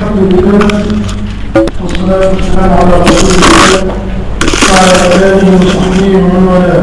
الحمد لله والصلاة والسلام على رسول الله وعلى آله وصحبه ومن والاه.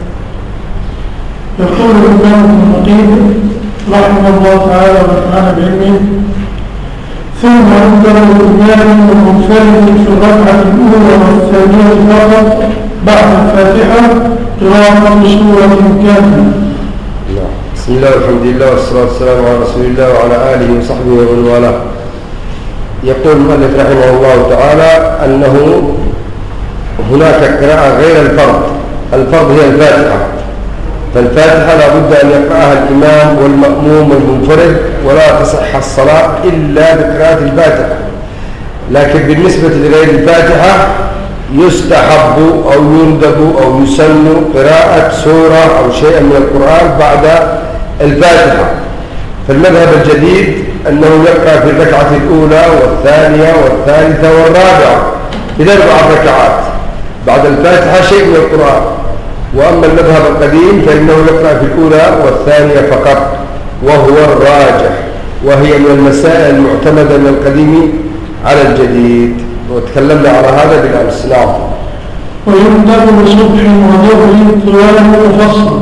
يقول الإمام ابن القيم رحمه الله تعالى ونفعنا بعلمه: ثم أنزل الإمام المنفرد في الركعة الأولى والثانية فقط بعد الفاتحة قراءة سورة كاملة. بسم الله والحمد لله والصلاة والسلام على رسول الله وعلى آله وصحبه ومن والاه. يقول المؤلف رحمه الله تعالى أنه هناك قراءة غير الفرض. الفرض هي الفاتحة، فالفاتحة لا بد أن يقرأها الإمام والمأموم والمنفرد، ولا تصح الصلاة إلا بقراءة الفاتحة. لكن بالنسبة لغير الفاتحة يستحب أو يندب أو يسن قراءة سورة أو شيئا من القرآن بعد الفاتحة. فالمذهب الجديد أنه يقرأ في الركعة الأولى والثانية والثالثة والرابعة إلى 4 ركعات بعد الفاتحة شيء من القرآن. وأما المذهب القديم فإنه يقرأ في الأولى والثانية فقط، وهو الراجح، وهي من المسائل المعتمدة من القديم على الجديد، وتكلمنا على هذا بالأمس. نعم. ويندب صبح وظهر طوال مفصل.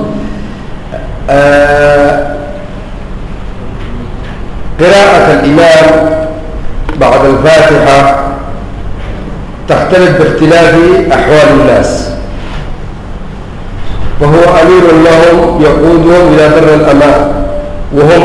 قراءة الإمام بعد الفاتحة تختلف باختلاف أحوال الناس، وهو أمير لهم يقودهم إلى بر الأمان، وهم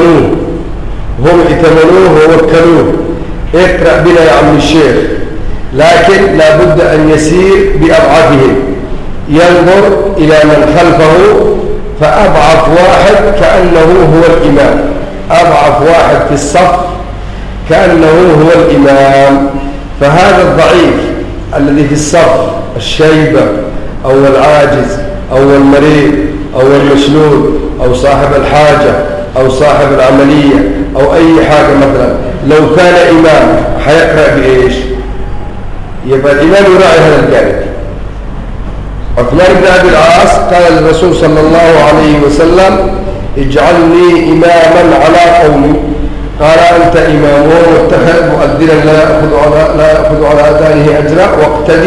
ائتمنوه ووكلوه: اقرأ بنا يا عم الشيخ. لكن لا بد أن يسير بأضعفهم، ينظر إلى من خلفه، فأضعف واحد كأنه هو الإمام، أضعف واحد في الصف كأنه هو الإمام. فهذا الضعيف الذي في الصف، الشيبة أو العاجز أو المريض أو المشلول أو صاحب الحاجة أو صاحب العملية أو أي حاجة مثلا، لو كان إمام حيقرأ بإيش؟ يبقى الإمام يراعي هذا الجانب. عثمان بن أبي العاص قال للرسول صلى الله عليه وسلم: اجعلني إماما على قومي. قال: أنت إمامهم، واتخذ مؤذنا لا يأخذ على أذانه أجرا، واقتدي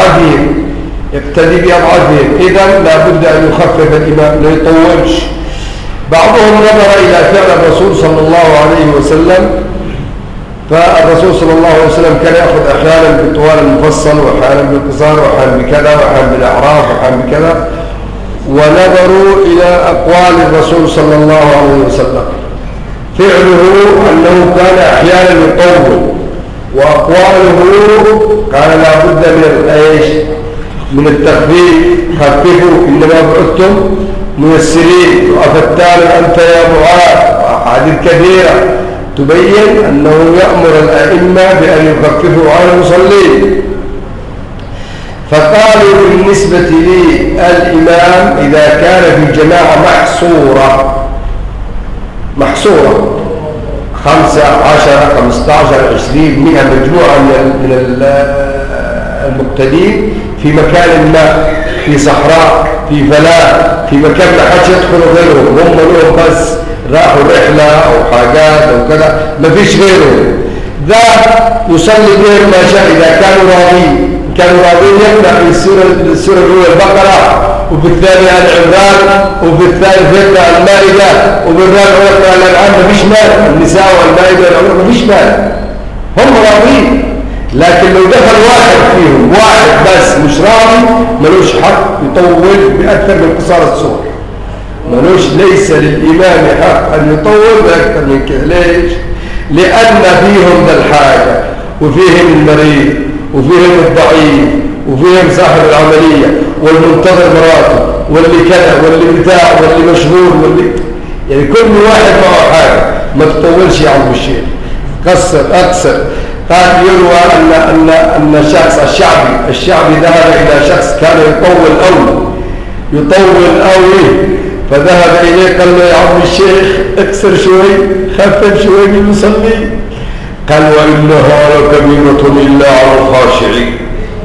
بأضعافهم. إذن لا بد أن يخفف الإمام، لا يطولش. بعضهم نظر إلى فعل الرسول صلى الله عليه وسلم، فالرسول صلى الله عليه وسلم كان يأخذ أحيانا بالطوال المفصل، وأحيانا بالقصار، وأحيانا بكذا، وأحيانا بالأعراف، وأحيانا بكذا. ونظروا إلى أقوال الرسول صلى الله عليه وسلم، فعله أنه كان أحيانا يطول، وأقواله قال لا بد من التخفيف. خففوا إنما بعثتم ميسرين، وأفتان أنت يا معاذ، وأحاديث كثيرة تبين أنه يأمر الأئمة بأن يخففوا على المصلين. فقالوا بالنسبة للإمام إذا كان في جماعة محصورة 15 15 20 100 مجموعة من المقتدين في مكان ما، في صحراء، في فلاة، في مكان لا حد يدخل غيرهم، هم لهم بس راحوا رحلة أو حاجات أو كذا، ما فيش غيرهم، ذا يصلي بهم ما شاء إذا كانوا راضين يقرأ السورة الأولى البقرة، وفي الثانية العمران، وفي الثالث يقرأ المائدة، وفي الرابع يقرأ الأنعام. ما فيش مال، النساء والمائدة والعمران ما فيش مال، هم راضين. لكن لو دخل واحد فيهم، واحد بس مش راضي، ملوش حق يطول بأكثر من قصار السور. ليس للإمام حق أن يطول بأكثر من كده. ليش؟ لأن فيهم ذا الحاجة، وفيهم المريض، وفيهم الضعيف، وفيهم صاحب العملية، والمنتظر مراته، واللي كذا، واللي بتاع، واللي مشغول، يعني كل واحد معه حاجة. ما تطولش يا عم الشيخ، أقصر. قال يروى أن الشخص الشعبي ذهب إلى شخص كان يطول أوي، فذهب إليه قال له: يا عم الشيخ اكسر شوي، خفف شوي من المصلي. قال: وإنها لكبيرة إلا على الخاشعين.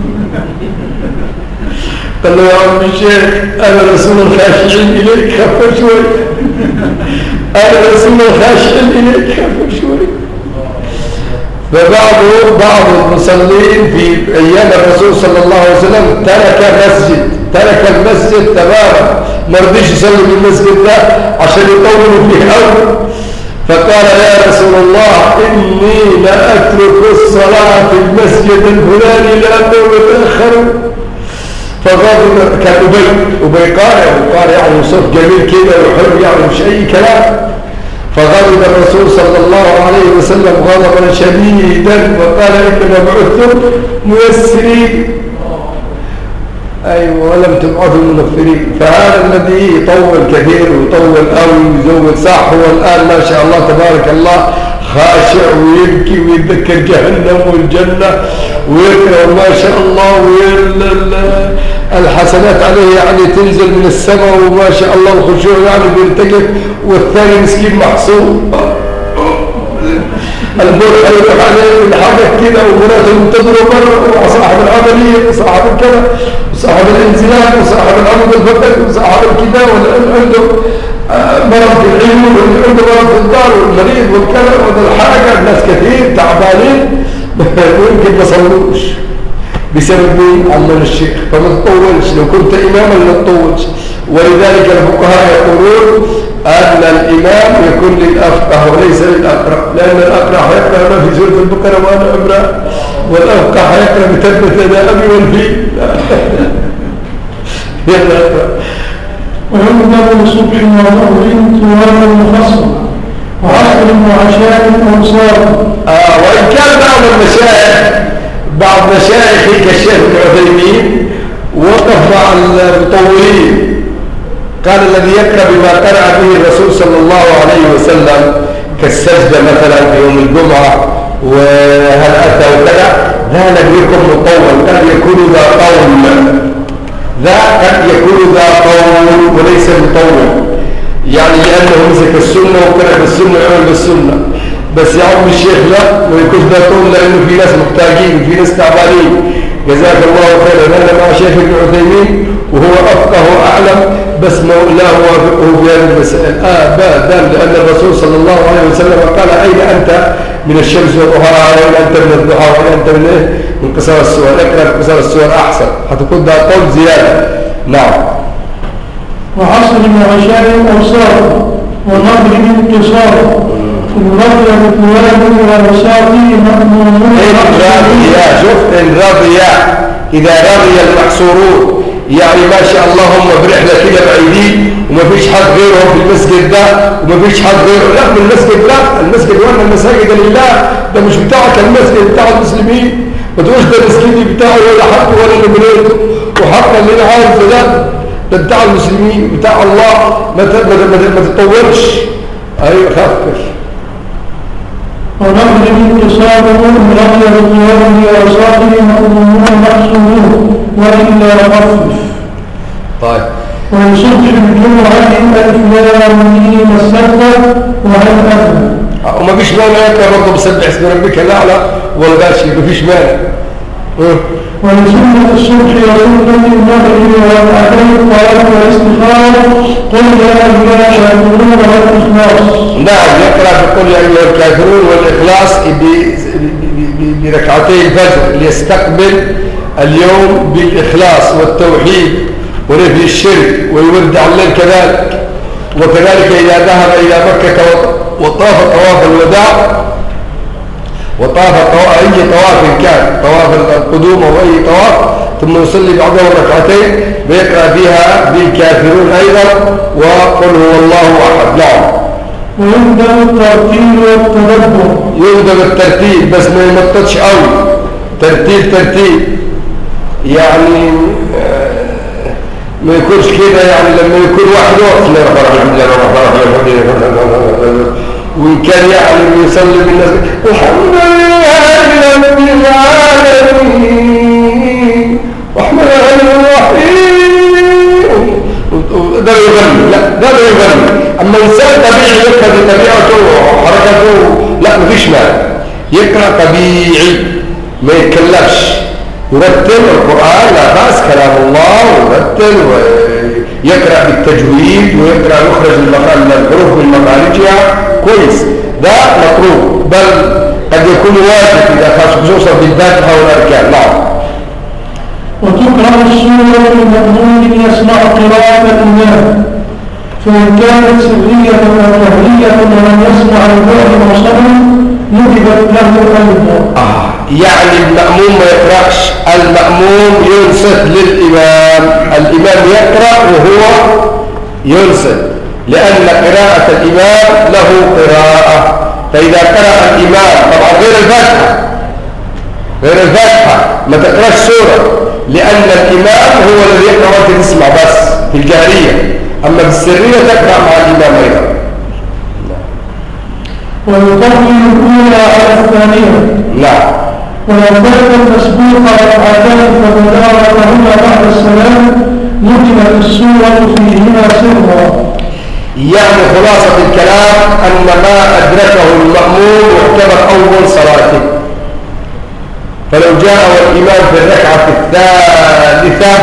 قال له: يا عم الشيخ أنا رسول الخاشعين إليك، خفف شوي. أنا رسول الخاشعين إليك، خفف شوي. بعض المصلين في أيام الرسول صلى الله عليه وسلم ترك المسجد تماما، ما رضيش يصلي في المسجد ده عشان يطولوا فيه أول. فقال يا رسول الله إني لا أترك الصلاة في المسجد الفلاني لأنه متأخر. فغضب. كان أبي قارئ يعني صوت جميل كده وحلو يعني مش أي كلام. فغضب الرسول صلى الله عليه وسلم غضبا شديدا وقال إنما بعثتم ميسرين. أيوة ولم تبعثوا منفرين. فهذا الذي يطول كثير ويطول قوي ويزود صح هو الآن ما شاء الله تبارك الله خاشع ويبكي ويتذكر جهنم والجنة ويقرأ ما شاء الله الحسنات عليه يعني تنزل من السماء وما شاء الله الخشوع يعني بيرتكب، والثاني مسكين محصور البرحة يروح عليه الحاجة كده ومراته تضرب بره وصاحب العملية وصاحب الكذا وصاحب الانزلاق وصاحب العمل الفقر وصاحب الكذا واللي عنده مرض في العلم واللي عنده مرض في الدار والمريض والكذا والحاجة. الناس كثير تعبانين ويمكن ما صلوش بسبب مين؟ عمل الشيخ. فما تطولش، لو كنت إماما لا تطولش. ولذلك الفقهاء يقولون أن الإمام يكون للأفقه وليس للأقرأ، لأن الأقرأ يقرأ ما في سورة البقرة وأنا أقرأ، والأفقه يقرأ بتبت يدا أبي والفيل. يلا أقرأ. ويندب الصبح والظهر طوال مفصل وعصر وعشاء أوصال. وإن كان بعض مشايخ كالشيخ ابن عثيمين وقف مع المطولين، قال الذي يقرأ بما قرأ به الرسول صلى الله عليه وسلم كالسجدة مثلا في يوم الجمعة وهل أتى وكذا لا نبيكم مطول، قد يكون ذا قول وليس مطول، يعني لأنه مسك السنة وقرأ بالسنة وعمل بالسنة. بس يا عم الشيخ لا ما يكونش ده طول، لأنه في ناس محتاجين وفي ناس تعبانين. جزاك الله خيرا. أنا مع شيخ ابن عثيمين وهو أفقه وأعلم، بس مولاه وافقه في هذه المسائل أبدا، لأن الرسول صلى الله عليه وسلم قال أين أنت من الشمس وضحاها وأين أنت من الضحى وأين أنت من إيه؟ من قصار السور. اقرأ قصار السور أحسن هتكون ده طول زيادة. نعم. وعصر وعشاء أوصال ومغرب انتصار الرضي بطوال ووساطي مأمون. شوف الرضي إذا رضي المحصورون يعني ما شاء الله هم برحلة كده بعيدين وما فيش حد غيرهم في المسجد ده وما فيش حد غيره. لا من المسجد، لا المسجد وانا المساجد لله، ده مش بتاعك المسجد بتاع المسلمين، ما تقولش ده المسجد بتاعه ولا حق ولا اللي بنيته وحقا اللي انا عارف ده بتاع المسلمين بتاع الله. ما تطولش. ايوه خفف. ونقل انتصابهم رضي بطوال ووساطي مأمون محصورون وإلا خفف. طيب. ويصدق الجمعة الإفلام السبب وهل أفضل. وما فيش مانع يقرأ برضه بسبح اسم ربك الأعلى والغاشي، ما فيش مانع. ولسنة الصبح وسنة المغرب والأذان الطلاق والاستخارة قل يا أيها الكافرون والإخلاص. نعم يقرأ بقول يا أيها الكافرون والإخلاص بركعتي الفجر ليستقبل اليوم بالإخلاص والتوحيد ونفي الشرك ويورد على الليل كذلك. وكذلك إذا ذهب إلى مكة وطاف طواف الوداع وطاف أي طواف كان، طواف القدوم أو أي طواف، ثم يصلي بعضهم ركعتين بيقرأ فيها بالكافرون أيضا وقل هو الله أحد. نعم. ويندب الترتيب والتدبر. يندب الترتيب بس ما يمططش قوي، ترتيب يعني ما يكونش كده، يعني لما يكون واحد وقت لا وإن كان يعني يصلي بالناس الحمد لله رب العالمين الرحمن الرحيم ده يغني. لا ده يغني. أما إنسان طبيعي يقرأ بطبيعته وحركته لا مفيش مانع، يقرأ طبيعي ما يتكلفش، يرتل القرآن لا بأس كلام الله ويرتل ويقرأ بالتجويد ويقرأ يخرج الحروف من مخارجها كويس، ده مطلوب. بل قد يكون واجب إذا خاص خصوصا بالفاتحة والأركان. نعم. وتقرأ السورة للمأموم يسمع قراءة الإمام، فإن كانت سرية أو جهرية ولم يسمع البعد وصلا ندبت له أيضا. يعني المأموم ما يقرأش، المأموم ينصت للإمام، الإمام يقرأ وهو ينصت، لأن قراءة الإمام له قراءة. فإذا قرأ الإمام طبعا غير الفاتحة ما تقرأش سورة، لأن الإمام هو الذي يقرأ وأنت تسمع بس في الجهرية، أما في السرية تقرأ مع الإمام أيضا. ويقدم الأولى على الثانية. نعم. ولو كانت المسبوقة ركعتان فتداركهما بعد السلام نجمت السورة فيهما سرا. يعني خلاصة الكلام أن ما أدركه المأموم يعتبر أول صلاته، فلو جاء والإمام في الركعة الثالثة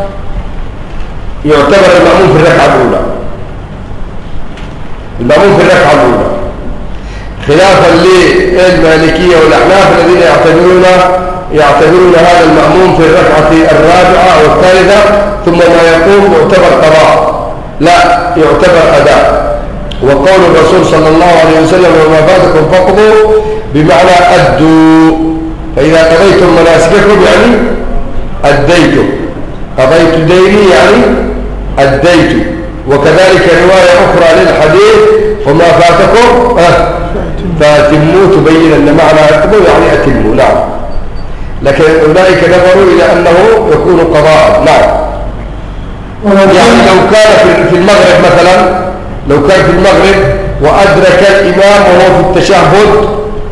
يعتبر المأموم في الركعة الأولى، المأموم في الركعة الأولى، خلافا للمالكية والأحناف الذين يعتبرون هذا المأموم في الركعة الرابعة أو الثالثة ثم ما يقوم يعتبر قضاء، لا يعتبر أداء. وقول الرسول صلى الله عليه وسلم وما فاتكم فقضوا بمعنى أدوا، فإذا قضيتم مناسككم يعني أديتم، قضيت ديني يعني أديت. وكذلك رواية أخرى للحديث وما فاتكم فأتموا، تبين أن معنى أتموا يعني أتموا. نعم. لكن أولئك نظروا إلى أنه يكون قضاء. نعم. يعني لو كان في المغرب مثلا، لو كان في المغرب وأدرك الإمام وهو في التشهد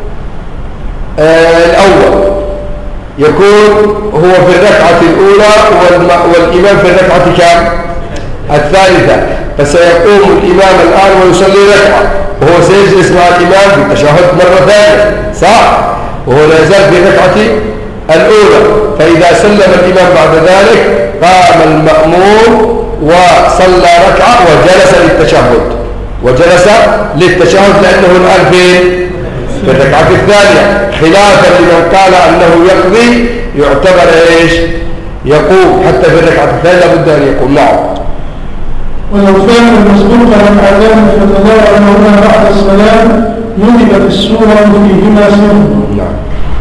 الأول، يكون هو في الركعة الأولى والإمام في الركعة كام؟ الثالثة، فسيقوم الإمام الآن ويصلي ركعة وهو سيجلس مع الإمام في التشهد مرة ثانية، صح؟ وهو لا يزال في الركعة الأولى. فإذا سلم الإمام بعد ذلك قام المأموم وصلى ركعة وجلس للتشهد لأنه الآن في الركعة الثانية، خلافا لمن قال أنه يقضي يعتبر إيش؟ يقوم حتى في الركعة الثانية لابد أن يقوم. نعم. ولو كان المسبوق ركعتان فتداركهما بعد السلام ندبت السورة فيهما سرا. نعم.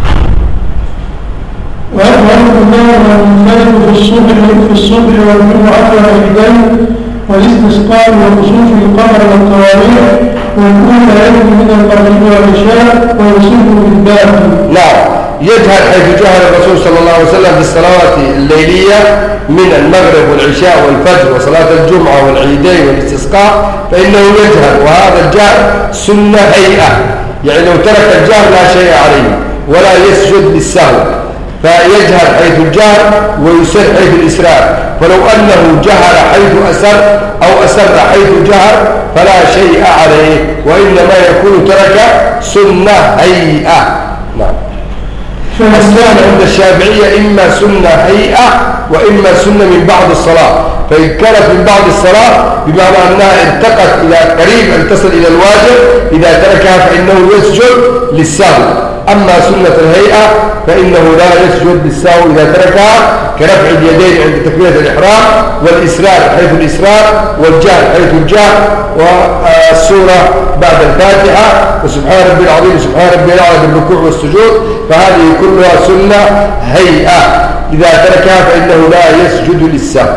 ويظهر الإمام المنفرد في الصبح والجمعة والعيدين والاستسقاء وخسوف القمر والتراويح والأولى يجب من المغرب والعشاء ويصيب بالباقي. نعم. يجهر حيث جهر الرسول صلى الله عليه وسلم بالصلوات الليلية من المغرب والعشاء والفجر وصلاة الجمعة والعيدين والاستسقاء فإنه يجهر، وهذا الجهر سنة هيئة، يعني لو ترك الجهر لا شيء عليه ولا يسجد للسهو، فيجهر حيث الجهر ويسر حيث الإسرار. فلو أنه جهر حيث أسر أو أسر حيث جهر فلا شيء عليه، وإنما يكون ترك سنة هيئة. نعم. فالسنة عند الشافعية إما سنة هيئة وإما سنة من بعد الصلاة، فإن كانت من بعد الصلاة بمعنى أنها انتقت إلى قريب أن تصل إلى الواجب إذا تركها فإنه يسجد للسهو. أما سنة الهيئة فإنه لا يسجد للسهو إذا تركها، كرفع اليدين عند تكبيرة الإحرام والإسرار حيث الإسرار والجهر حيث الجهر والسورة بعد الفاتحة وسبحان ربي العظيم وسبحان ربي الأعلى بالركوع والسجود، فهذه كلها سنة هيئة، إذا تركها فإنه لا يسجد للسهو.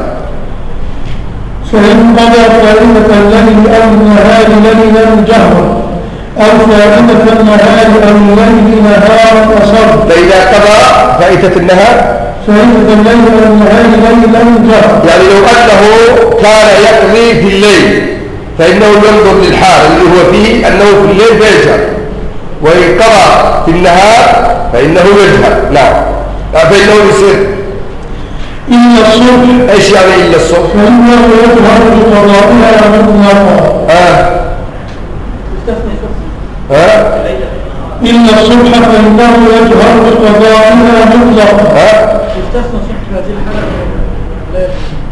فإن قضى فائدة الليل أو النهار ليلا جهرا أو فائدة النهار أو الليل نهارا أصر. فإذا قضى فائدة النهار فائدة الليل أو النهار ليلا جهرا، يعني لو أنه كان يقضي في الليل فإنه ينظر للحال اللي هو فيه أنه في الليل فيجهر، وإن قضى في النهار فإنه يجهر. نعم. فإنه يسر إلا الصبح. إيش يعني إلا الصبح؟ فإنه يجهر بقضائها مطلقا. إلا الصبح فإنه يجهر بقضائها مطلقا. يستثنى صبح هذه الحالة.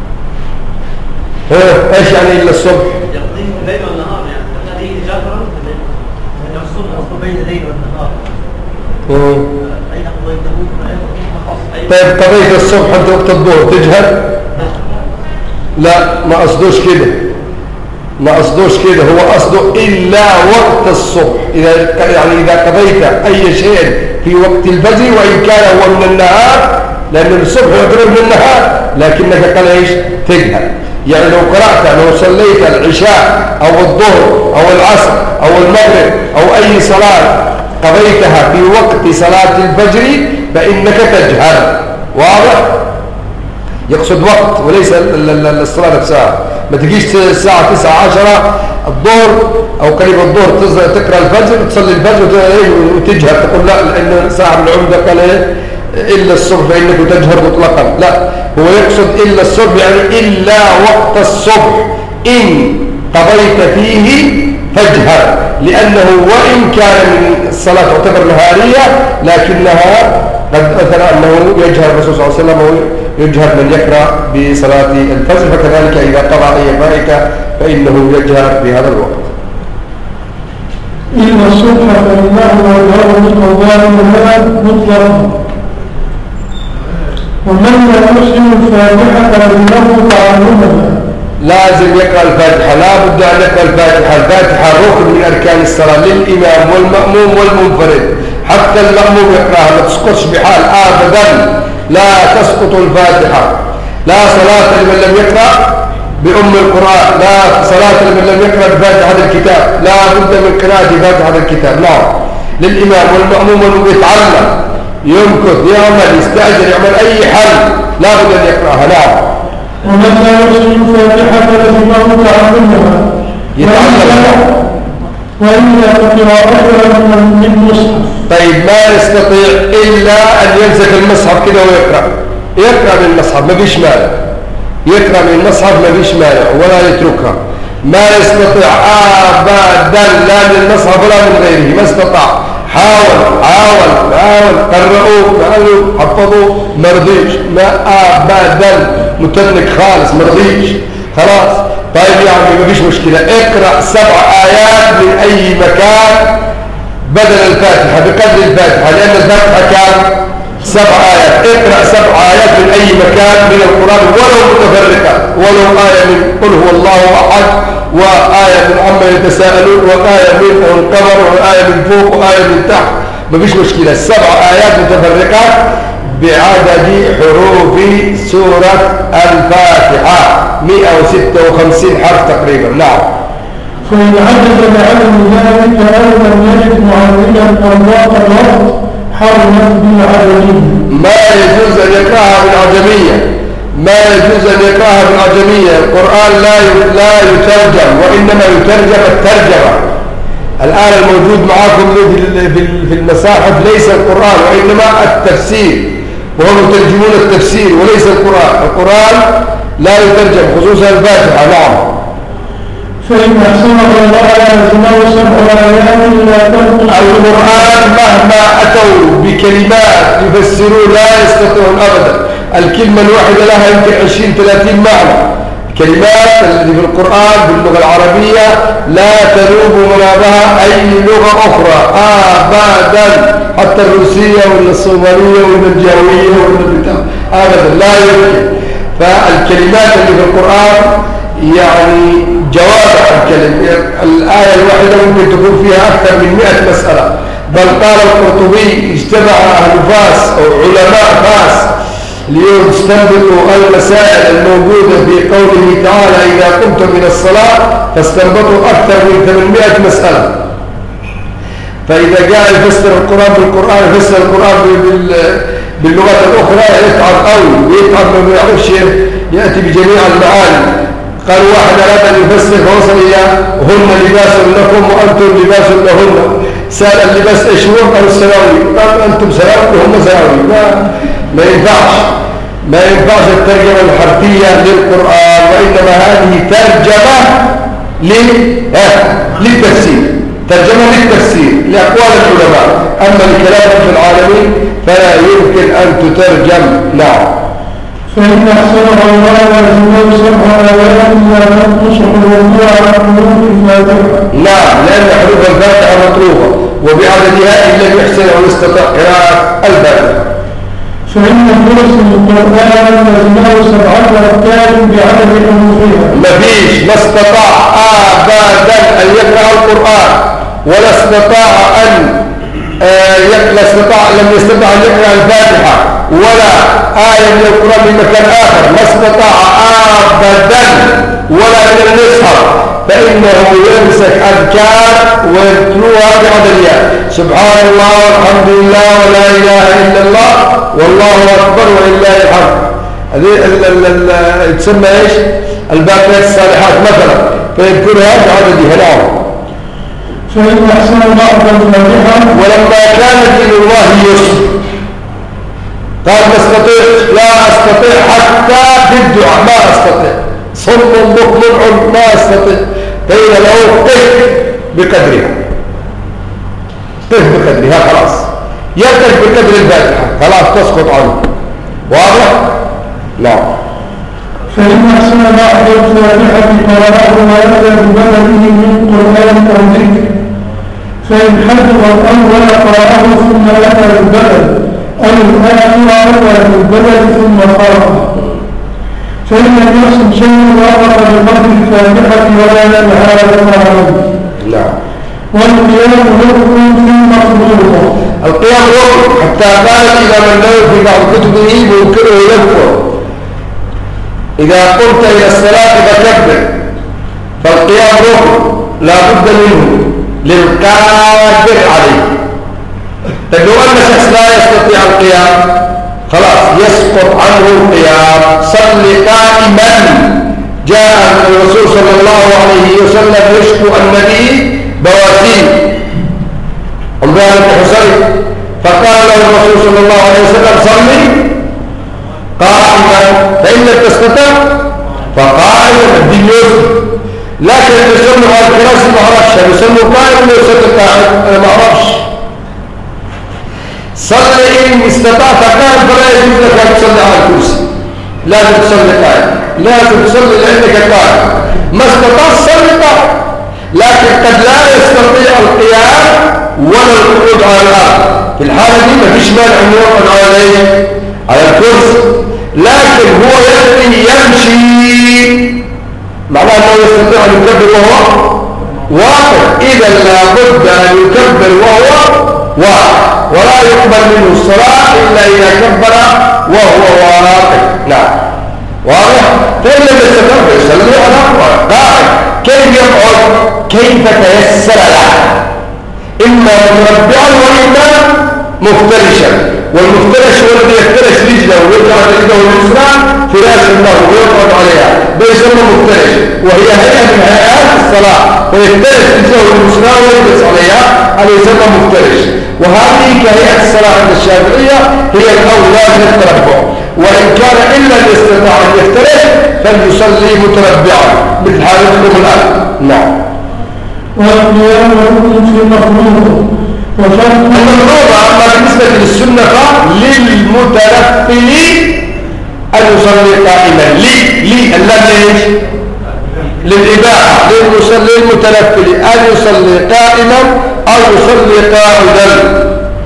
إيش يعني إلا الصبح؟ يقضيه الليل والنهار، يعني هذه جهرا الصبح بين الليل والنهار. طيب قضية الصبح أنت وقت الظهر تجهر؟ لا، ما قصدوش كده، ما قصدوش كده، هو قصده إلا وقت الصبح. إذا قضيت أي شيء في وقت الفجر وإن كان هو من النهار، لأن الصبح يعتبر من النهار، لكنك قال إيش؟ تجهر. يعني لو صليت العشاء أو الظهر أو العصر أو المغرب أو أي صلاة قضيتها في وقت صلاة الفجر فإنك تجهر. واضح؟ يقصد وقت وليس الصلاة نفسها. ما تجيش الساعة 9-10 الظهر أو قريب الظهر تقرأ الفجر تصلي الفجر وتجهر، تقول لا لأن ساعة من العمدة قال إلا الصبح فإنك تجهر مطلقا. لا، هو يقصد إلا الصبح يعني إلا وقت الصبح إن قضيت فيه فاجهر، لأنه وإن كان من الصلاة تعتبر نهارية لكنها قد أثر أنه يجهر الرسول صلى الله عليه وسلم يجهر من يقرأ بصلاة الفجر، فكذلك إذا قضى أي فائتة فإنه يجهر في هذا الوقت. إلا الصبح فإنه يجهر قضاء مطلقا. ومن لا يحسن الفاتحة فإنه تعلمها. لازم يقرأ الفاتحة، لا بد أن يقرأ الفاتحة. الفاتحة ركن من أركان الصلاة للإمام والمأموم والمنفرد، حتى المأموم يقرأها، ما تسقطش بحال أبدا، لا تسقط الفاتحة. لا صلاة لمن لم يقرأ بأم القرآن، لا صلاة لمن لم يقرأ بفاتحة الكتاب، لا بد من قراءة فاتحة الكتاب. لا، للإمام والمأموم والمتعلم يمكث يعمل يستأجر يعمل أي حل لا بد أن يقرأها. لا، ومن لا يحسن الفاتحة فلزمه تعلمها يتعلمها وإلا فقراءتها من مصحف. طيب ما يستطيع إلا أن يمسك المصحف كده يقرأ من المصحف، ما فيش مانع، يقرأ من المصحف ما فيش مانع ولا يتركها. ما يستطيع أبدا لا من المصحف ولا من غيره، ما استطاع، حاول قرأوا حفظوا مرضيش، ما أبدا متنك خالص مرضيش خلاص. طيب يعني ما فيش مشكلة، اقرأ 7 آيات من أي مكان بدل الفاتحة بقدر الفاتحة، لأن الفاتحة كان 7 آيات. اقرأ 7 آيات من أي مكان من القرآن ولو متفرقة، ولو آية من قل هو الله أحد، وآية من عما يتساءلون، وآية من القمر، وآية من فوق، وآية من تحت، ما فيش مشكلة. 7 آيات متفرقات بعدد حروف سورة الفاتحة 156 حرف تقريبا. نعم. فإن عجز بعدم ذلك أو لم يجد معلما أو الوقت حرمت بالعجمية. ما يجوز أن يقرأها بالعجمية، ما يجوز أن يقرأها بالعجمية. القرآن لا يترجم، وإنما يترجم الترجمة. الآن الموجود معكم في المصاحف ليس القرآن وإنما التفسير، وهم يترجمون التفسير وليس القرآن. القرآن لا يترجم خصوصا الفاتحة. نعم. فإن أحسنه الله يلزمه 7 آيات لا تنقص. القرآن مهما أتوا بكلمات يفسرون لا يستطيعون أبدا. الكلمة الواحدة لها يمكن 20-30 معنى. كلمات التي في القرآن باللغة العربية لا تنوب منابها أي لغة أخرى أبدا، حتى الروسية ولا الصومالية ولا الجاوية ولا أبدا لا يمكن. فالكلمات اللي في القرآن يعني جوامع الكلم. الآية الواحدة ممكن تكون فيها أكثر من 100 مسألة. بل قال القرطبي اجتمع أهل فاس أو علماء فاس ليستنبطوا المسائل الموجودة في قوله تعالى إذا قمتم من الصلاة، فاستنبطوا أكثر من 800 مسألة. فإذا جاء يفسر القرآن بالقرآن يفسر القرآن باللغات الأخرى يتعب قوي ويتعب ما يعرفش يأتي بجميع المعاني. قال واحد أراد أن يفسر فوصل إلى هن لباس لكم وأنتم لباس لهن. سأل اللباس إيش هو؟ قالوا السراوي. قال أنتم سراوي وهم سراوي. ما ينفعش الترجمة الحرفية للقرآن، وإنما هذه ترجمة للتفسير، ترجمة للتفسير لأقوال العلماء. أما الكلام في العالمين فلا يمكن أن تترجم. نعم. فإن أحسنه الله يلزمه 7 آيات لا تنقص الوضوء على حروف الفاتحة. نعم، لأن حروف الفاتحة مطلوبة، وبعددها إن لم يحسن أو يستطع قراءة الفاتحة. فإن درس القرآن لزمه 7 أركان بعدد حروفها. مفيش، ما استطاع أبدا أن يقرأ القرآن ولا استطاع أن لم يستطع أن يقرأ الفاتحة ولا آية من القرآن من مكان آخر، ما استطاع أبدا ولا من المصحف، فإنه يمسك أذكار ويتلوها بعددها، سبحان الله والحمد لله ولا إله إلا الله والله أكبر ولله الحمد. هذه تسمى إيش؟ الباقيات الصالحات مثلا، فيذكرها بعددها. نعم. فإن أحسن بعض الفاتحة. ولما كان دين الله يسر قال ما استطيع، لا أستطيع حتى في الدعاء ما أستطيع، صم بكم ما أستطيع، قيل له قف بقدرها، قف بقدرها خلاص، يقف بقدر الفاتحة خلاص تسقط عنه. واضح؟ نعم. فإن أحسن بعض الفاتحة قرأه ويبدأ ببلده من قرآن أو ذكر، فإن حفظ الأول قرأه ثم أتى بالبلد أو الآخر أتى بالبلد ثم قرأه، فإن لم يحسن شيء وقف بقدر الفاتحة ولا يتهاون عليه. نعم. والقيام ركن في المفروضة. القيام ركن، حتى قال الإمام النووي في بعض كتبه منكره يذكر إذا قمت إلى الصلاة فكبر، فالقيام ركن لا بد منه للقادر عليه. لو أن شخص لا يستطيع القيام خلاص يسقط عنه القيام. صل قائما. جاء الرسول صلى الله عليه وسلم يشكو النبي بواسير عمران حسين، فقال له الرسول صلى الله عليه وسلم صلي قائما، فإن لم تستطع فقائما الدين يسر. لكن اللي يسموا على الكراسي ما اعرفش، اللي يسموا قائم ولا يسموا قاعد انا ما اعرفش. صلي ان استطعت قائم فلا يجوز لك ان تصلي على الكرسي، لازم تصلي قائم، لازم تصلي لانك قائم. ما استطعت صلي قائم، لكن قد لا يستطيع القيام ولا القعود على الارض، في الحاله دي ما فيش مانع انه يقعد على الكرسي، لكن هو يمشي معناه أنه يستطيع أن يكبر وهو واقف. إذا لابد أن يكبر وهو واقف، ولا يقبل منه الصلاة إلا إذا كبر وهو واقف. نعم. واضح؟ فإن لم يستطيع فيصلي على قائم. كيف يقعد؟ كيف تيسر له، إما متربعا وإما مفترشا، والمفترش هو الذي يفترش رجله ويجعل رجله اليسرى فراش الله ويقعد عليها، بيسمى مفترش، وهي هيئة من هيئات الصلاة، ويفترش رجله اليسرى ويجلس عليها، هذا يسمى مفترش. وهذه كهيئة الصلاة عند الشافعية هي الأولى من التربع، وإن كان إلا الاستطاع أن يفترش فليصلي متربعا مثل حالتكم الآن. نعم. والقيام ركن في المفروض. المفروضة أما بالنسبة للسنة للمتنفل أن يصلي قائما. ليش؟ للإباحة. للمتنفل أن يصلي قائما أو يصلي قاعدا.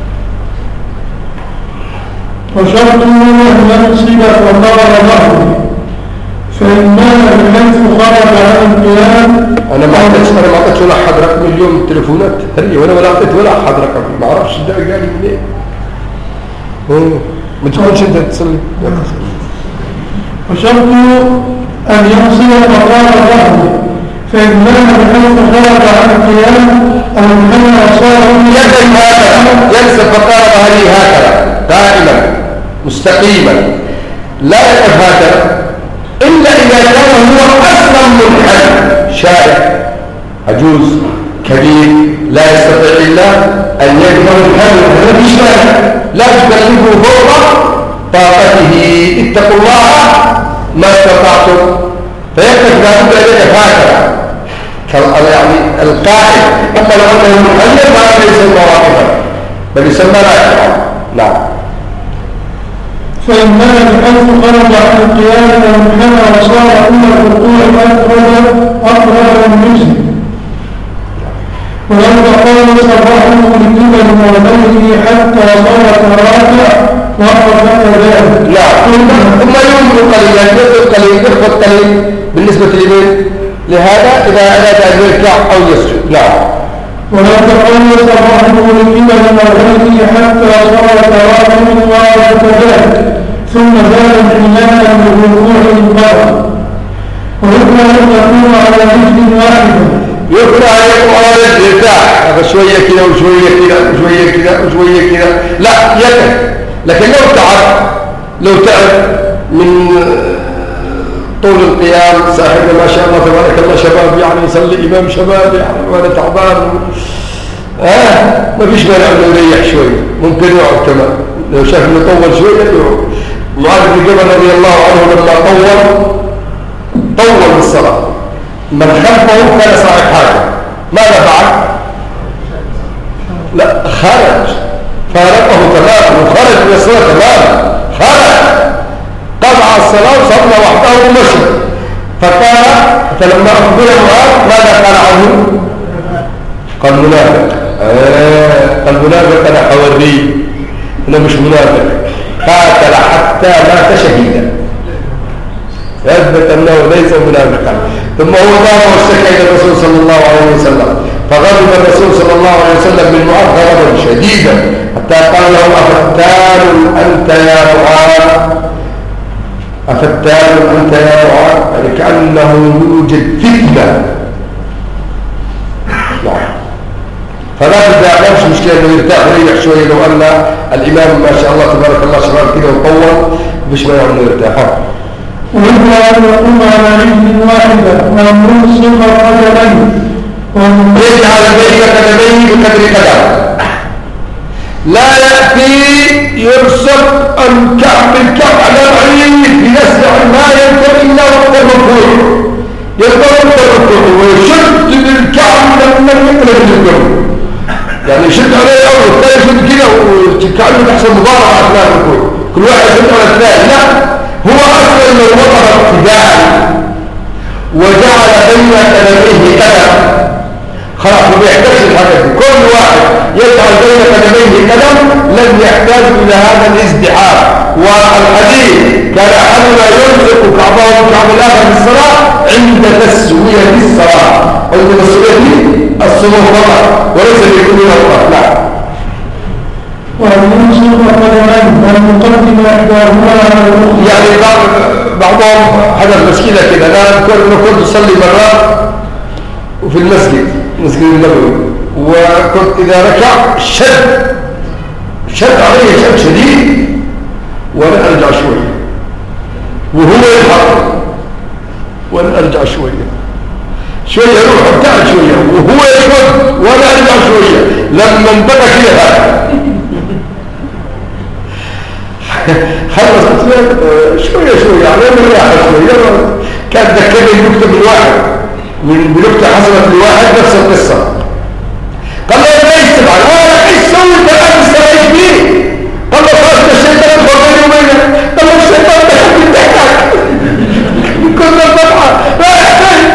وشرطه أن ينصب وقرر ظهره، فإن مات بحيث خرج عن القيام. أنا ما أعطيتش ولا أحد رقم اليوم التليفونات هرية، وأنا ولا أعطيت ولا أحد رقم، ما أعرفش ده قال منين. ما تكونش أنت تصلي. وشرطه أن ينصب وقرر ظهره، فإن مات بحيث خرج عن القيام أو انحنى صار يدعي هكذا، ينسب فقار ظهره هكذا دائما مستقيما، لا يقف هكذا إلا إذا كان هو أصلا منحنى شارع عجوز كبير لا يستطيع إلا أن يقف منحنى، هذا مش مانع، لا تكلفه فوق طاقته. اتقوا الله ما استطعتم، فيقف لابد أن يقف هكذا يعني القائد. أما لو أنه منحنى فلا يسمى واقفا بل يسمى راكعا. نعم. فإن مات بحيث خرج عن القيام أو انحنى وصار إلى الركوع أقرب من يجزي. ولم تقل صرحه لقبل مرضيه حتى صار راكع وقف ذلك. لا ثم يمر قليلا يدخل قليل يدخل قليل بالنسبة لمن؟ لهذا إذا أراد أن يركع أو يسجد. لا ولم تقل صرحه لقبل مرضيه حتى صار راكع وقف ذلك ثم زاد حيانا بالركوع البر. ويكره أن يكون على رجل واحدة. يكره أن يكون على رجل يرتاح هذا شوية كذا وشوية كذا وشوية كذا وشوية كذا. لا يكره. لكن لو تعب من طول القيام صاحبنا ما شاء الله تبارك الله شباب يعني يصلي إمام شباب يعني وأنا تعبان ما فيش مانع انه يريح شوية ممكن يقعد كمان لو شاف انه طول شوية يقعد. معاذ بن جبل رضي الله عنه لما طول بالصلاة من خلفه كان صاحب حاجة ماذا فعل؟ لا خرج فارقه تماما وخرج من الصلاة تماما خرج قطع الصلاة وصلى وحده ومشي. فلما أخبر معاذ ماذا قال عنه؟ قال منافق. قال منافق أنا حوريه أنا مش منافق. قاتل حتى مات شهيدا يثبت أنه ليس منافقا. ثم هو قام واشتكى إلى الرسول صلى الله عليه وسلم فغضب الرسول صلى الله عليه وسلم من معاذ غضبا شديدا حتى قال له أفتان أنت يا معاذ أفتان أنت يا معاذ يعني كأنه يوجد فتنة. فلا بدأ مش مشكلة انه يرتاح ويريح شوية لو أن الإمام ما شاء الله تبارك الله شغال كده وطول مش ما يعمل يرتاح. ويجب أن يقوم على رجل واحدة وينصب قدميه يجعل بين قدميه بقدر قدم لا يأتي يرسل الكعب على العين بيسرع ما ينتهي إلا وقت الركوع يضرب الركوع ويشد للكعب لم يقلب الركوع يعني يشد عليه أول الثاني يشد كده وكأنه تحصل مضارعة أثناء الركوع كل واحد يشد على الثاني. لا هو أصلا لو وقف ابتداء وجعل بين قدميه قدم خلاص ما بيحتاجش الحاجات دي. كل واحد يجعل بين قدميه قدم لم يحتاج إلى هذا الازدحام. والحديث كان أحدنا يرزق كعبه كعب الآخر في الصلاة عند تسوية الصلاة عند تسوية الصلاة فقط وليس بكل وقت. لا وينصب قدميه ويقدم إحداهما على الأخرى. يعني بعضهم حدث مشكلة كده أنا كنت أصلي مرات وفي المسجد النبوي وكنت إذا ركع شد عليه شد شديد وأنا أرجع شوية وهو يلحق وأنا أرجع شوية يروح ابتعد شوية وهو يشد وأنا أرجع شوية لما انتقى كده هذا خلص شوية يعني مريحة شوية. كان ذكرني النكتة من واحد بنكتة حصلت لواحد نفس القصة قال له ليش تبعل ولا ايش سوي انت الان استريح فيه؟ قال له خلاص الشيطان يدخل بيني وبينك. قال له الشيطان تحب يضحكك كنا الضبحة رايح فين؟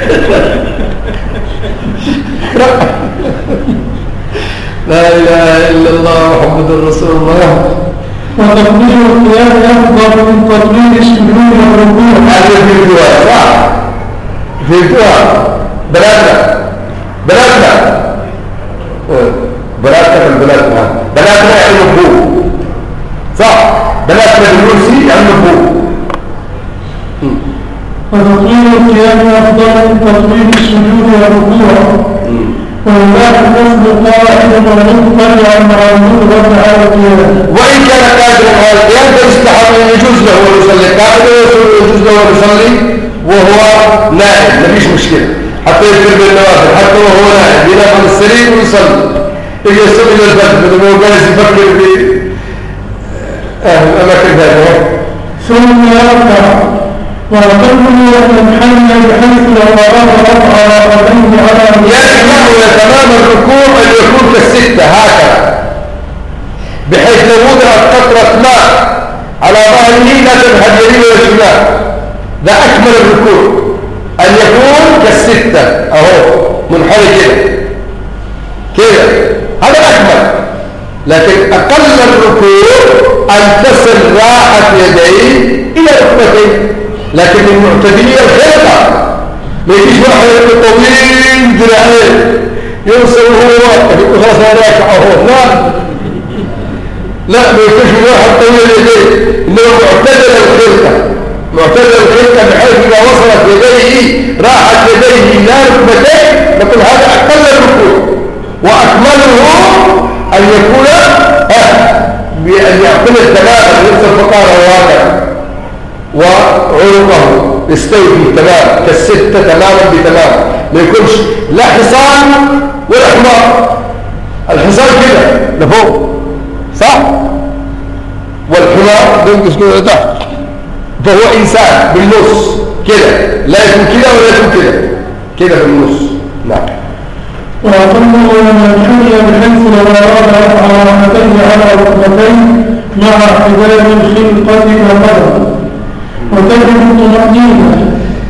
لا اله الا الله محمد رسول الله. وتقدير القيام أفضل من تقدير السجود والركوع. هذا في الدعاء صح؟ في الدعاء بلادنا يعني مفهوم صح؟ بلادنا بالروسي يعني مفهوم. وتقدير القيام أفضل من تقدير السجود والركوع. ويباح النصب قاعدا ومضطجعا مع الوضوء والدعاء والقيام. وإن كان قادرا على القيام فيستحب أن يجوز له ويصلي قاعدا ويجوز له ويصلي وهو نائم ما فيش مشكلة حتى يذكر بالنوافل حتى وهو نائم ينام على السرير ويصلي يجي يصلي للفجر بدل ما هو جالس يفكر في الأماكن هذه. ثم يركع ويقدم وينحني بحيث لو أراد رفع قدمه على يجب تمام الركوع أن يكون كالستة هكذا بحيث لو وضعت قطرة ماء على ظهره لا تذهب يمين ولا شمال. ده أكمل الركوع أن يكون كالستة أهو منحني كده كده هذا أكمل. لكن أقل الركوع أن تصل راحة يديه إلى ركبتيه. لكن المعتدلية الخلقة ما يجيش واحد طويل ذراعين يوصل وهو واقف يقول خلاص أنا راكع أهو. لا ما يكونش واحد طويل يديه، إنما معتدل الخلقة. معتدل الخلقة بحيث إذا وصلت يديه راحت يديه إلى ركبتيه نقول هذا أقل الركوع. وأكمله أن يكون بأن يعقل تماما نفس الفقار الواقع وعنقه يستوي تمام كالستة تماما بتمام، ما يكونش لا حصان ولا حمار. الحصان كده لفوق صح، والحمار بينقص كده تحت، فهو إنسان بالنص كده، لا يكون كده ولا يكون كده، كده بالنص. نعم. وأقمه من الحمية بحيث لو أراد رفع راحتين على ركبتين مع اعتدال الخلقة وقدر وتجب الطمأنينة.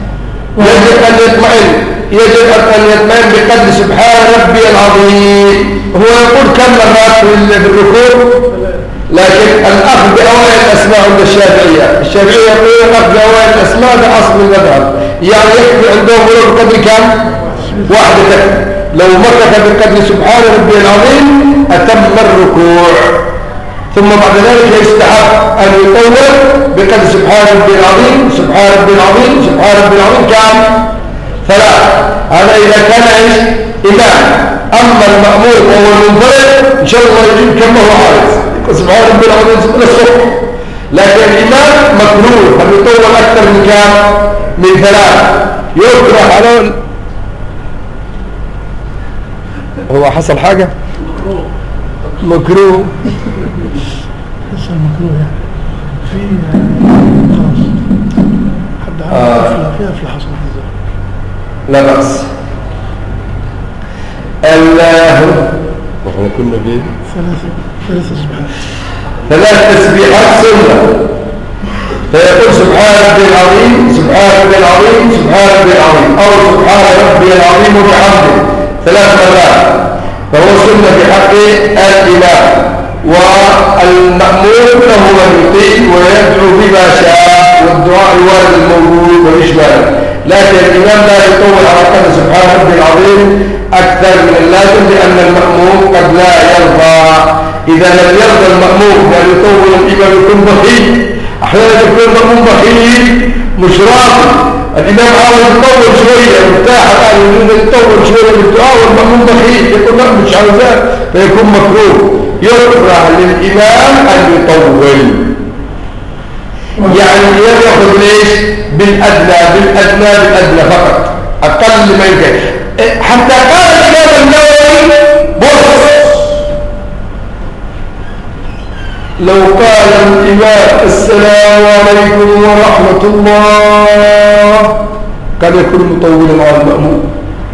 يجب أن يطمئن بقدر سبحان ربي العظيم. هو يقول كم مرات في الركوع، لكن الأخذ بأوائل الأسماء عند الشافعية يقول الأخذ بأوائل الأسماء ده أصل المذهب، يعني يكفي عندهم ولو بقدر كم؟ واحدة تكفي. لو مكث بقدر سبحان ربي العظيم أتم الركوع، ثم بعد ذلك يستحق أن يطول بقدر سبحان ربي العظيم سبحان ربي العظيم سبحان ربي العظيم كم؟ 3. هذا إذا كان إمام. أما المأمور وهو المنفرد إن شاء الله يجيب كم هو عارف سبحان ربي العظيم سبحان الصبح. لكن الإمام مكروه أن يطول أكثر من كم؟ من 3. يكره على هو حصل حاجة؟ مكروه حصل مكروه يعني في خلاص حد عارف فيها في حصل لا بأس. الله نحن كنا بيه 3 تسبيحات 3 تسبيحات سنة. فيقول سبحان ربي العظيم سبحان ربي العظيم سبحان ربي العظيم أو سبحان ربي العظيم وبحمده 3 مرات، فهو سنة بحق الإمام. والمأمور له من يطيع ويدعو بما شاء، والدعاء الوارد الموجود والإجمال. لكن الإمام لا يطول على قدر سبحان ربي العظيم أكثر من اللازم، لأن المأمور قد لا يرضى. إذا لم يرضى المأمور بأن يطول الإمام يكون بخيل. أحيانا يكون المأمور بخيل مش راضي، الإمام عاوز يطول شوية مرتاح الآن يريد يطول شوية بالدعاء والمأموم بخيل يقول لا مش عاوزاه، فيكون مكروه. يكره للإمام أن يطول. يعني الإمام يأخذ ليش؟ بالأدنى فقط، أقل ما يمكن. حتى قال الإمام النووي بص، لو قال الإمام السلام عليكم ورحمة الله كان يكون مطولا على المأموم.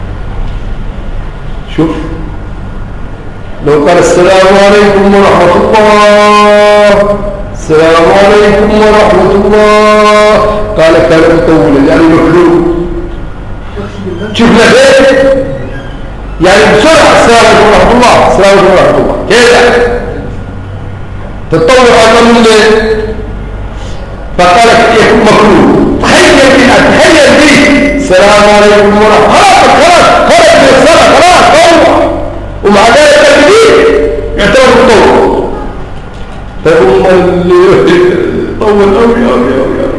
شوف لو قال السلام عليكم ورحمة الله السلام عليكم ورحمة الله قال كان مطولا يعني مكروه. شوف لفين يعني بسرعة السلام عليكم ورحمة الله السلام عليكم ورحمة الله كذا تطور على المأموم ليه؟ فقال يكون مكروه. تخيل به السلام عليكم ورحمة الله خرج من الصلاة خلاص طوع، ومع ذلك الكبير يعتبر مطور. فهم اللي طول أوي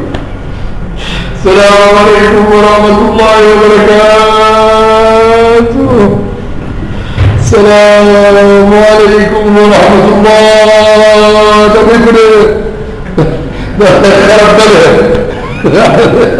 السلام عليكم ورحمة الله وبركاته السلام عليكم ورحمة الله تذكر خرب بلها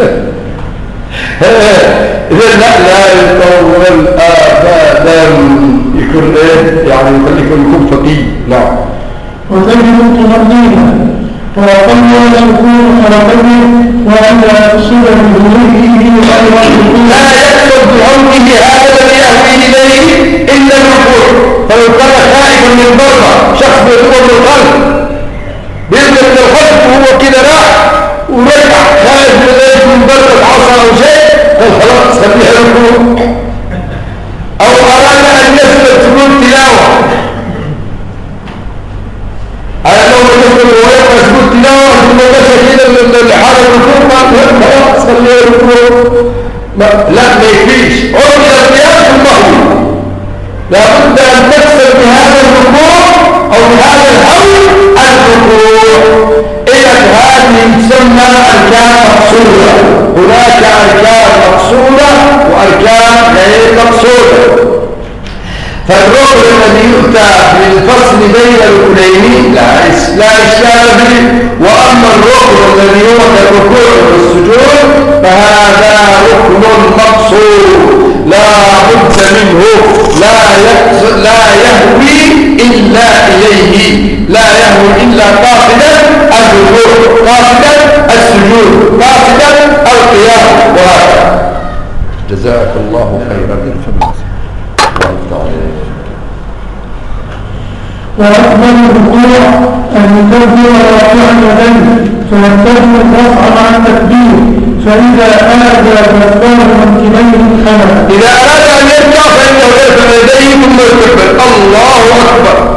إذا لا يطول أبدا يكون يعني يكون فقيه. نعم. وتجب الطمأنينة وأقل يكون خلقه وأن تصل بظهوره لا يدخل بعمره هذا الذي يهوي إليه إلا الركوع. فلو كان خائفا من بره شخص بيطول من الخلف بيرجع من الخلف وهو كده راح ورجع خائف من بره العصا أو شيء خلاص خليها ركوع. أو أراد أن يسلك سجود خليه يركوع لا ما يكفيش عمل القيام ثم هو لابد أن تكسر بهذا الركوع أو بهذا الهول الركوع. إذا هذه تسمى أركان مقصودة. هناك أركان مقصودة وأركان غير مقصودة. فالركن الذي يؤتى بالفصل بين الركنين لا إشكال به، وأما الركن الذي هو الركوع والسجود فهذا ركن مقصود لا بد منه، لا يهوي إلا إليه، لا يهوي إلا قاصدا الركوع، قاصدا السجود، قاصدا القيام، وهكذا. جزاك الله خيرا. وأكمل الركوع أن يكبر رافعا يديه فينتظم الرفع مع التكبير، فإذا أراد كفار منكبيه الخلف. إذا أراد أن يركع فإنه يرفع يديه ثم يكبر الله أكبر.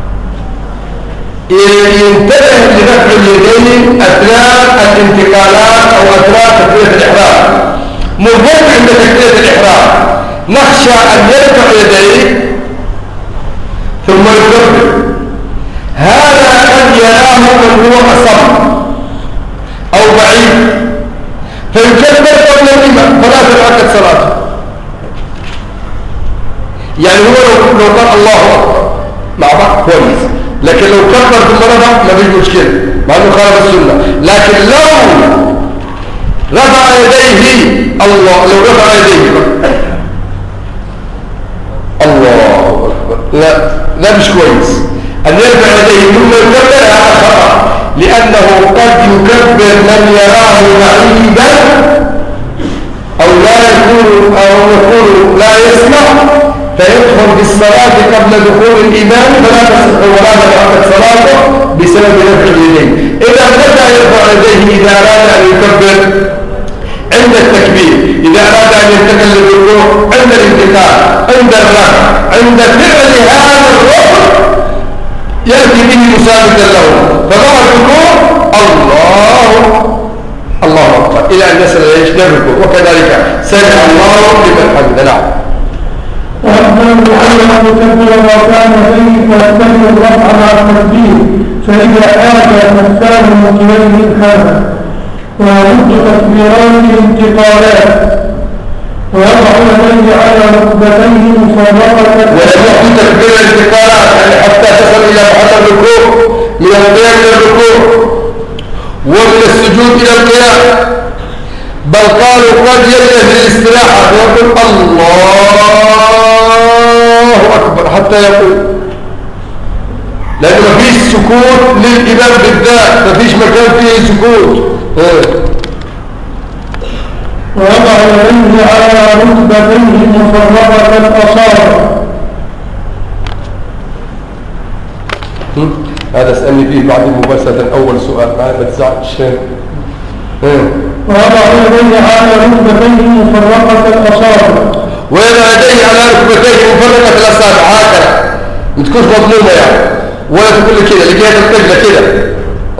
ينتبه لرفع اليدين أثناء الانتقالات أو أثناء تكبيرة الإحرام. مهم عند تكبيرة الإحرام نخشى أن يرفع يديه ثم يكبر، هذا قد يراه من هو أصم أو بعيد فيكبر قبل الإمام فلا تتعقد صلاته. يعني هو لو قال الله أكبر مع بعض كويس، لكن لو كبر ثم رفع ما فيش مشكلة مع أنه خالف السنة. لكن لو رفع يديه الله، لو رفع يديه الله أكبر لا مش كويس. أن يرفع يديه ثم يكبر هذا خطأ، لأنه قد يكبر من يراه بعيدا أو يكون لا يسمع فيدخل في الصلاة قبل دخول الإمام فلا تصح ولا تتعقد صلاته بسبب رفع اليدين. إذا متى يرفع يديه؟ إذا أراد أن يكبر عند التكبير، إذا أراد أن ينتقل للركوع، عند الانتقال، عند الرفع، عند فعل هذا الركن يأتي به مثابتا له، فمع الركوع الله أكبر إلى أن يصل إلى الركوع، وكذلك سمع الله لمن حمده. نعم. وأكمل أن يكبر ركعتين فيستمر الرفع مع التكبير، فإذا آتى كفار منكبيه الحاجة ويرد تكبيرات الانتقالات ويضع يديه على ركبتيه مفرقة. ويرد تكبير الانتقالات يعني حتى تصل إلى محل الركوع، من القيام إلى الركوع ومن السجود إلى القيام، بل قالوا قد يجلس للاستراحة ويقول الله أكبر حتى يقول، لأنه ما فيش سكوت للإمام بالذات، ما فيش مكان فيه سكوت. ووضع يديه على ركبتيه مفرقة الأصابع. هذا اسألني فيه بعد مباشرة أول سؤال ما تزعلش. ووضع يديه على ركبتيه مفرقة الأصابع. ويضع يديه على ركبتيه مفرقة الأصابع هكذا، ما تكونش مضمومة يعني، ولا تقول كده لجهة القبلة كده.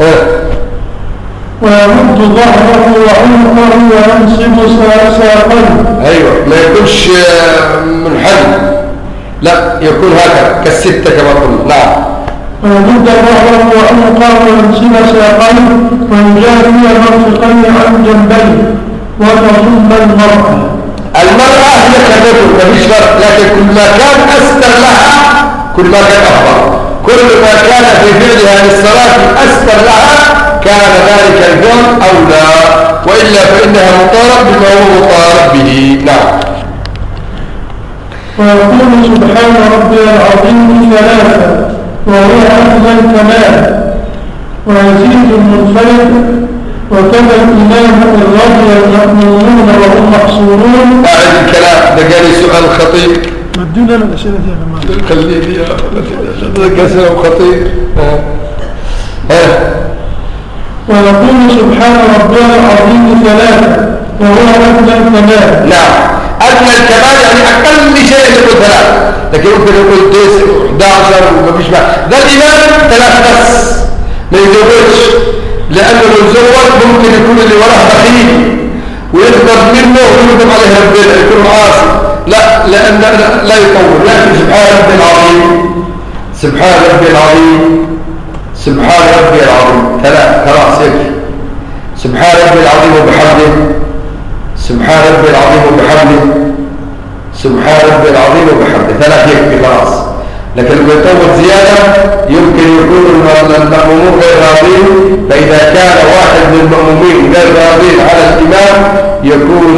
ويمد ظهره وعنقه وينصب ساقيه. ايوه ما يكونش منحنى، لا يكون هكذا كالستة كما قلنا. نعم. ويمد ظهره وعنقه وينصب ساقيه ويجافي مرفقيه عن جنبيه وتضم المرأة هي كالرجل ما فيش فرق، لكن كل ما كان أستر لها كل ما كان أفضل، كل ما كان في فعلها للصلاة أستر لها كان ذلك الفعل أولى، وإلا فإنها مطالب بما هو مطالب به. نعم. ويقول سبحان ربي العظيم ثلاثة وهو أفضل الكمال، ويزيد المنفرد، وكذا الإمام الرضي المأمونون وهم محصورون. أعد الكلام ده جالي سؤال خطير. مدونا الأسئلة دي يا جماعة. خليني يا سؤال خطير. ويقول سبحان ربي العظيم ثلاثة وهو أدنى الكمال. نعم، أدنى الكمال يعني أقل شيء يقول ثلاثة، لكن ممكن يقول 9 11 وما فيش معنى. ده الإمام 3 بس ما يزودش، لأنه لو زود ممكن يكون اللي وراه بخيل ويغضب منه ويغضب عليه ربنا يكون عاصي، لأن لا يطول. لكن سبحان ربي العظيم، سبحان ربي العظيم، سبحان ربي العظيم، خلاص يكفي. سبحان ربي العظيم وبحمده، سبحان ربي العظيم وبحمده، سبحان ربي العظيم وبحمده، 3 يكفي خلاص. لكن لما يطول زيادة يمكن يكون المأمومون غير راضين، فإذا كان واحد من المأمومين غير راضين على الإمام يكون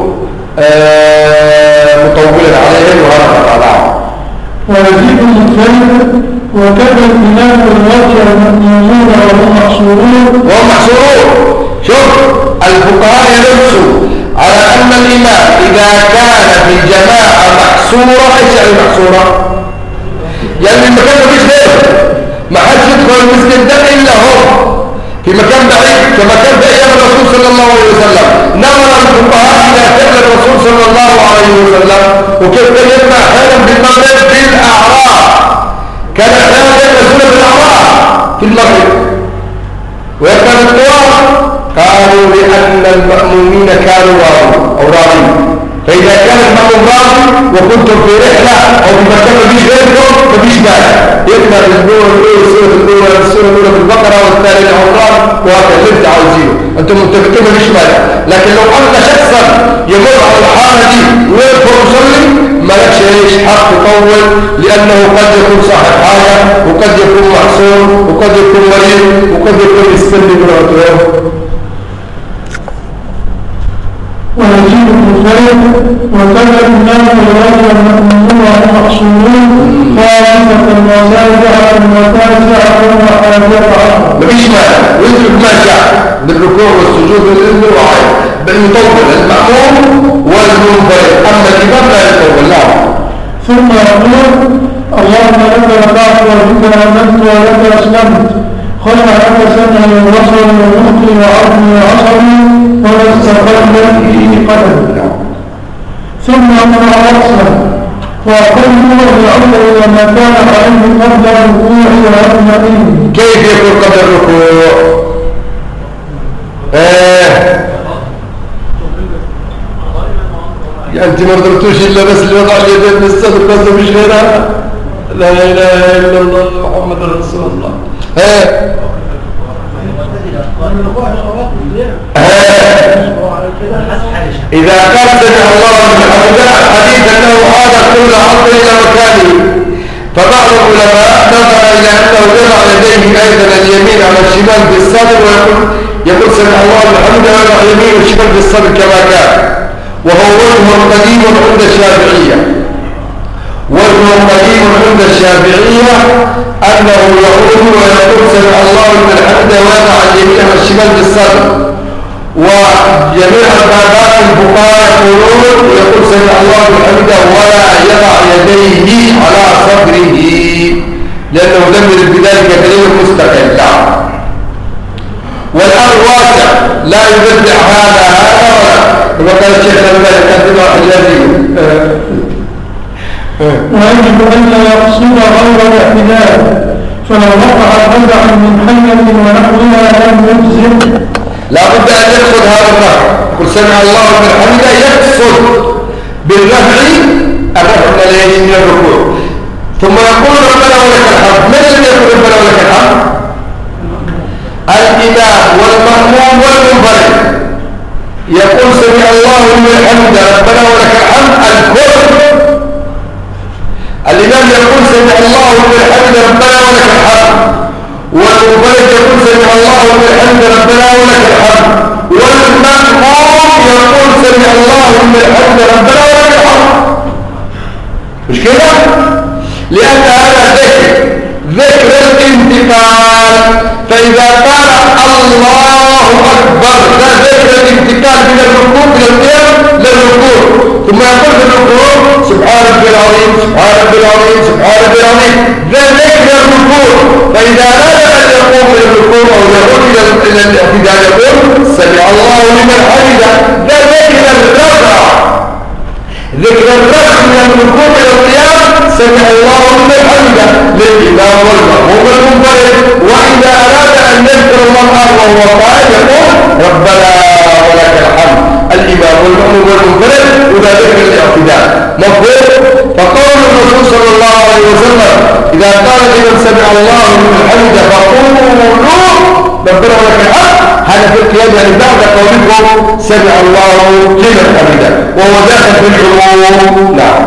مطولا عليهم وهذا خطأ. ويزيد المنفرد وكذا الإمام والواجع المأمومون وهم محصورون. شوف الفقهاء ينصوا على أن الإمام إذا كان في جماعة محصورة، إيش يعني محصورة؟ يعني المكان ما فيش غيره، ما حدش يدخل المسجد ده إلا هو، في مكان بعيد كما كان في أيام الرسول صلى الله عليه وسلم. نظر الفقهاء إلى فعل الرسول صلى الله عليه وسلم، وكيف كان يسمع أحيانا بالمغرب في الأعراف، كان أحيانا يسمع بالأعراف في المغرب ويكان الطواف. قالوا لأن المأمومين كانوا راضين، فإذا كان المأموم راضي وكنتم في رحلة أو في مكان ما فيش غيركم ما فيش مانع، يقرأ الأسبوع الأولى السورة الأولى في البقرة والثانية العمران وهكذا اللي أنت عاوزينه، أنتم متفقين ما فيش مانع. لكن لو أن شخصا يمر على الحالة دي ويدخل يصلي ما لكش حق تطول، لأنه قد يكون صاحب حاجة وقد يكون محصور وقد يكون مريض وقد يكون يستلم من عطوه. ويجيب المنفرد وكذا الإمام والواجع المأمومون وهم محصورون خامسة وسابعة وتاسعة وحادية. مفيش مانع ويترك ما شاء بالركوع والسجود والإذن والعين، بل يطول المأموم والمنفرد، أما الإمام لا يطول. لا. ثم يقول اللهم لك رفعت وبك آمنت ولك أسلمت، خلع لك سمعي وبصري ومخي وعظمي وعصبي ولا استقل فيه قدم. ثم أمر رأسه وأقوم بالعودة إلى ما كان عليه قبل الركوع وأطمئن. كيف يكون قبل الركوع؟ يعني أنت ما قدرتوش إلا بس اللي وضع اليدين من الصدر بس مش غيرها. لا إله إلا الله محمد رسول الله. إذا قال سمع الله لمن حمده الحديث أنه عاد كل عضو إلى مكانه، فبعض العلماء نظر إلى أنه يضع يديه أيضا اليمين على الشمال بالصدر ويقول سمع الله لمن حمده ويضع اليمين والشمال بالصدر كما كان، وهو وجه قديم عند الشافعية. وجه قديم عند الشافعية أنه يقول ويقول سمع الله لمن حمده ويضع اليمين على الشمال بالصدر. وجميع البابات الفقهاء يقول سمع الله لمن حمده ولا يضع يديه على صدره، لأنه لم يرد بذلك دليل مستقل. والأمر واسع لا يبدع هذا ولا كما قال الشيخ الألباني كاتب الحجازي. ويجب أن لا يقصد غير الاعتدال، فلو وقع بدعا من حية ونحوها لم يجزم. لا بد أن يقصد هذا الرفع. قل سمع الله لمن حمده يقصد بالرفع الرفع من الركوع، ثم يقول ربنا ولك الحمد. من الذي يقول ربنا ولك الحمد؟ الإمام والمأموم والمنفرد يقول سمع الله لمن حمده ربنا ولك الحمد الكل. الإمام يقول سمع الله لمن حمده ربنا ولك الحمد، والمنفرد يقول سمع الله لمن حمده ربنا ولك الحمد، والمأموم يقول سمع الله لمن حمده ربنا ولك الحمد. مش كده؟ لأن هذا ذكر الانتقال، فإذا قال الله أكبر ده ذكر الانتقال من الركوع إلى القيام للركوع، ثم يقول في الركوع سبحان ربي العظيم سبحان ربي العظيم سبحان ربي العظيم، ده ذكر الركوع. فإذا أراد أن يقوم إلى الركوع أو يقول إلى الاعتدال يقول سمع الله لمن حمده، ده ذكر الرفع. ذكر الرفع من الركوع إلى القيام سمع الله لمن حمده للإمام والمأموم والمنفرد. وإذا أراد أن يذكر الله وهو قائم يقول ربنا ولك الحمد. والمنفرد وده ذكر الاعتدال مفهوم. فقول الرسول صلى الله عليه وسلم إذا قال لمن سمع الله لمن حمده فقولوا ربنا ولك الحمد، هذا في القيام يعني بعد قولكم سمع الله لمن حمده وهو داخل في العموم. نعم.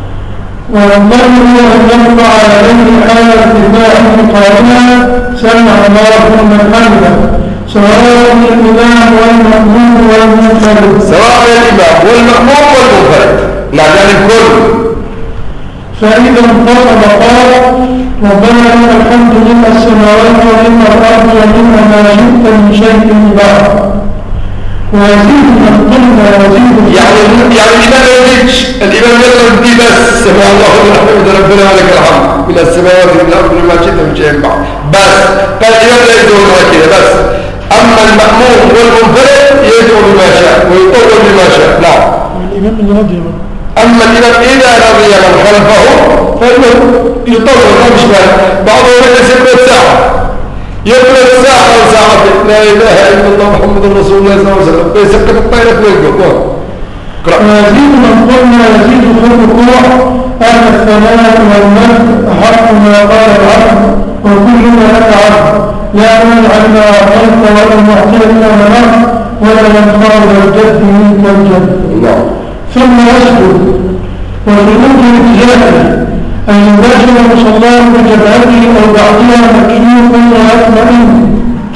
والمرء أن يقع عليه حال ارتفاعه قائلا سمع الله لمن حمده سواء الإمام والمأموم والمنفرد. سواء الإمام والمأموم والمنفرد. نعم يعني الكل. فإذا انفصل قال ربنا لك الحمد لما السماوات ولما الأرض ولما ما شئت من شيء بعد. ويزيد من قلنا يزيد يعني الإمام يزيدش، الإمام يضرب دي بس سمع الله لمن حمده ربنا ولك الحمد من السماوات والأرض ولما شئت من شيء بعد بس. فالإمام لا يدعو كده بس. أما المأموم والمنفرد يدعو بما شاء ويطول بما شاء. نعم. الإمام اللي رضي. أما الإمام إذا رضي من خلفه فإنه يطول مش مال. بعضهم يجلس يقرأ ساعة يقرأ ساعة أو ساعتين لا إله إلا الله محمد رسول الله صلى الله عليه وسلم يسكت الطائرة ويقرأ. ويزيد من قلنا يزيد في الركوع أن الثناء والمجد أحق ما قال العبد وكلنا لك عبد لا منع ما أعطيت ولا معطي إلا منعت ولا ينفع الجد منك الجد. ثم يسجد وجنود الجاهل أن يباشر مصلاه بجبهته أو بعضها مكشوف ويطمئن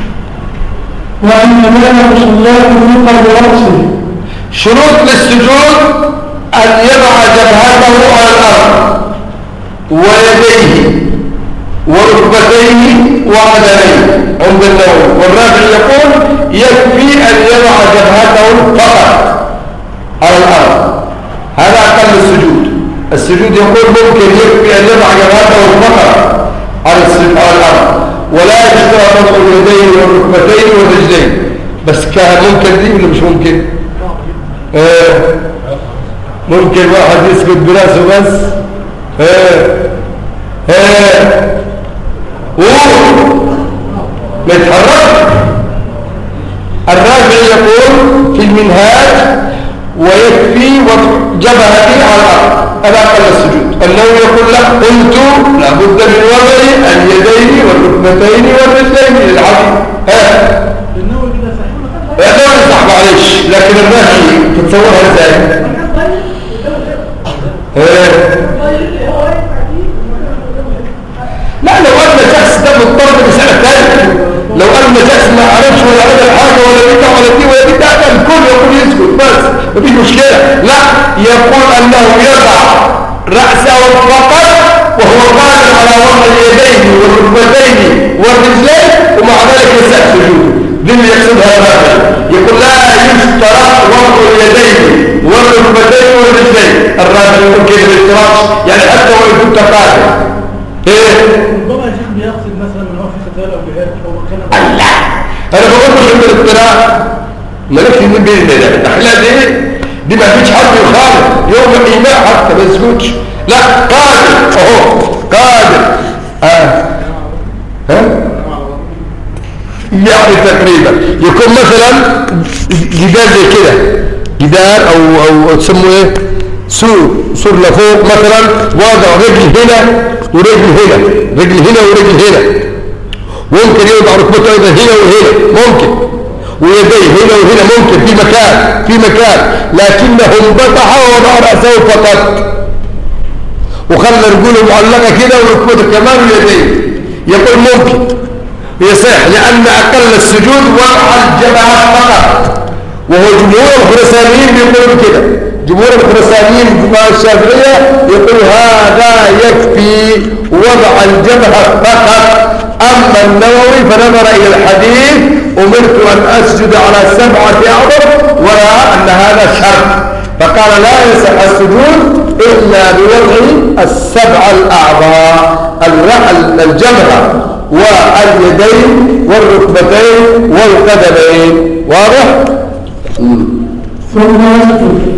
وأن ينام مصلاه بنقر رأسه. شروط للسجود أن يضع جبهته على الأرض ويديه وركبتيه وقدميه عند النوم. والراجل يقول يكفي أن يضع جبهته فقط على الأرض، هذا أقل السجود. السجود يقول ممكن يكفي أن يضع جبهته فقط على الأرض ولا يشترط وضع اليدين والركبتين والرجلين بس. كان ممكن دي ولا مش ممكن؟ ممكن واحد يسجد براسه بس. ما يتحرك. الراجل يقول في المنهاج ويكفي وضع جبهته على الأرض، هذا أقل السجود. النووي يقول لا، قلت لابد من وضع اليدين والركبتين والرجلين للعبد. النووي كده صحيح؟ النووي صح معلش، لكن الراجل تتصورها ازاي؟ لا لو أن شخص ده مضطر بمسألة ثانية، لو أن شخص ما عرفش ولا عمل حاجة ولا بيتا ولا دي ولا دي ده الكل يقول يسكت بس مفيش مشكلة. لا، يقول أنه يضع رأسه فقط وهو قادر على وضع اليدين والركبتين والرجلين ومع ذلك يسأل سجوده. دي اللي يقصدها الراجل. يقول لا يشترط وضع اليدين والركبتين والرجلين. الراجل يقول كده بالاشتراط يعني حتى وإن كنت قادر. ربما الشيخ بيقصد مثلا من هو في قتال او جهاد او كان لا انا بقول مش من الاضطراب مالكش من بين ده التحليل دي ما فيش حد يخالف يوم الايمان حتى ما يسكتش. لا قادر اهو قادر. يعني تقريبا يكون مثلا جدار زي كده، جدار او تسموه ايه، سور لفوق مثلا، وضع رجل هنا ورجل هنا، رجل هنا ورجل هنا، ممكن يوضع ركبته ايضا هنا وهنا ممكن، ويديه هنا وهنا ممكن في مكان لكنه انبطح ووضع رأسه فقط وخلى رجوله معلقة كده وركبته كمان ويديه. يقول ممكن يصح لأن أقل السجود وضع الجبهات فقط، وهو جمهور الخرسانيين بيقولوا كده. جمهور الخرسانيين فقهاء الشافعية يقول هذا يكفي وضع الجبهة فقط. أما النووي فنظر إلى الحديث أمرت أن أسجد على 7 أعظم ولا أن هذا شرط، فقال لا يصح السجود إلا بوضع 7 الأعضاء، الجبهة واليدين والركبتين والقدمين. واضح؟ ثم يسجد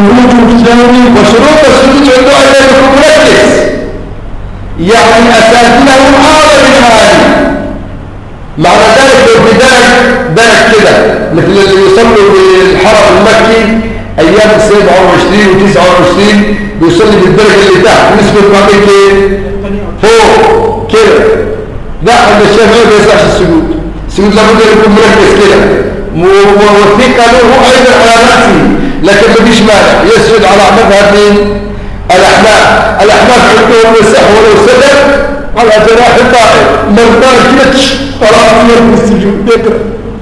وشروط السجود عنده أن يكون مجلس، يعني أساسله أعلى من هذه. معنى ذلك لو بداية كده مثل اللي يصلوا بالحرم المكي ايام السيد عمر 20 و29 بيصلي بالدرجه اللي تحت ويسجد بعدين كده فوق كده. لا عند الشافعي ما يصلحش السجود. السجود لابد ان يكون مركز كده وثيق له ايضا على نفسه، لكن ما فيش مانع يسجد على مذهب مين؟ الاحناف عندهم يصح ولو سجد على جناح الطائر من تركتش طرافيه من السجود بكره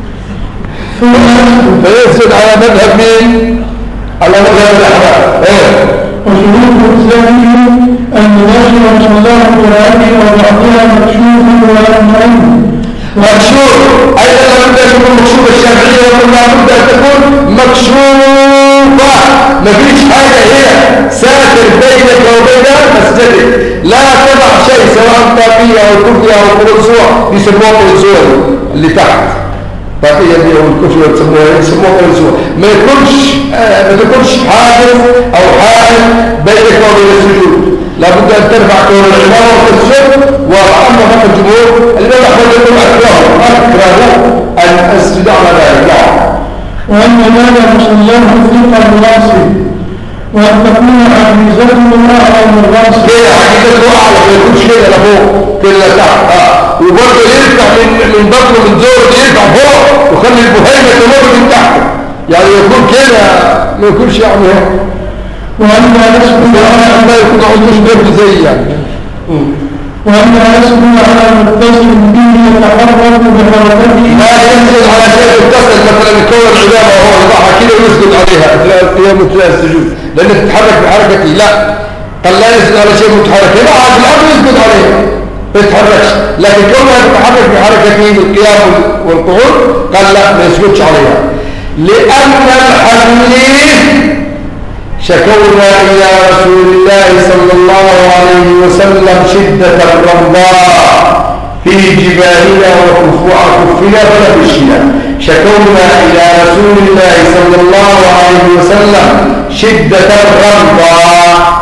فيسجد على مذهب مين؟ على مذهب الاحناف. وشروط الإسلام أن ينشر مصلاه قراءته وبعضها مكشوف ولا معين. مكشوف أيضا لابد أن تكون مكشوفة الشافعية يقول لابد أن تكون مكشوفة. ما فيش حاجة هنا ساتر بينك وبين مسجدك، لا تضع شيء سواء طاقية أو كفية أو قرصوة بيسموها قرصوة اللي تحت طاقية دي أو الكفية بيسموها قرصوة. ما تكونش حاجز أو حائل بينك وبين السجود. لابد أن ترفع كون الإمام وتسجد. وأما هذا الجمهور الإمام أحمد يقول أكره أن أسجد على ذلك. وأن هذا مصلاه ثقة الراسي وأن تكون عزيزته أعلى من الراسي. كده عزيزته أعلى ما يكونش كده لفوق كده تحت. وبرضه يرفع من بطنه من زوره يرفع فوق وخلي البهيمة تمر من تحت، يعني يكون كده ما يكونش يعني هو. وأن يسكن على ما يكون عضوش برد زي يعني. وأن يسكن على متصل به يتحرك بحركته. لا يسجد على شيء متصل مثلا يكون العلامة وهو يضعها كده ويسجد عليها القيام وتلاقي السجود لأنه تتحرك بحركته. لا قال لا يسجد على شيء متحرك، لا على الأرض يسجد عليها ما يتحركش، لكن كونها تتحرك بحركته القيام والقعود قال لا ما يسجدش عليها. لأن الحديث شكونا إلى رسول الله صلى الله عليه وسلم شدة الرمضاء في جبالنا وكفنا فلا بشنا. شكونا إلى رسول الله صلى الله عليه وسلم شدة الرمضاء،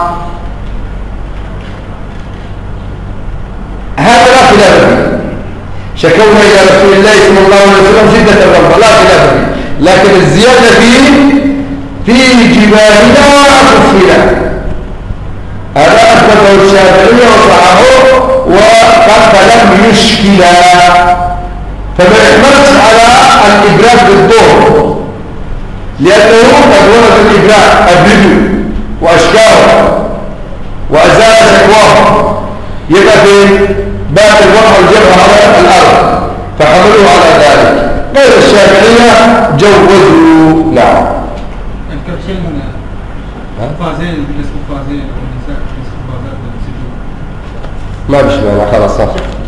هذا لا خلاف فيه. شكونا إلى رسول الله صلى الله عليه وسلم شدة الرمضاء لا خلاف فيه، لكن الزيادة فيه في جبالنا وكفنا هذا أثبته الشافعية وصححه وقد لم يشكل. فما يحملش على الإبراد بالظهر لأنه قد ورد الإبراد أبرده وأشكاره وأزال شكواه، يبقى في باب الوضع الجبهة على الأرض فحملوا على ذلك. غير الشافعية جوزوا. نعم الكرشين فازين بالنسبة فازين والنساء بالنسبة فازات السجود ما بش معنى خلاص صح.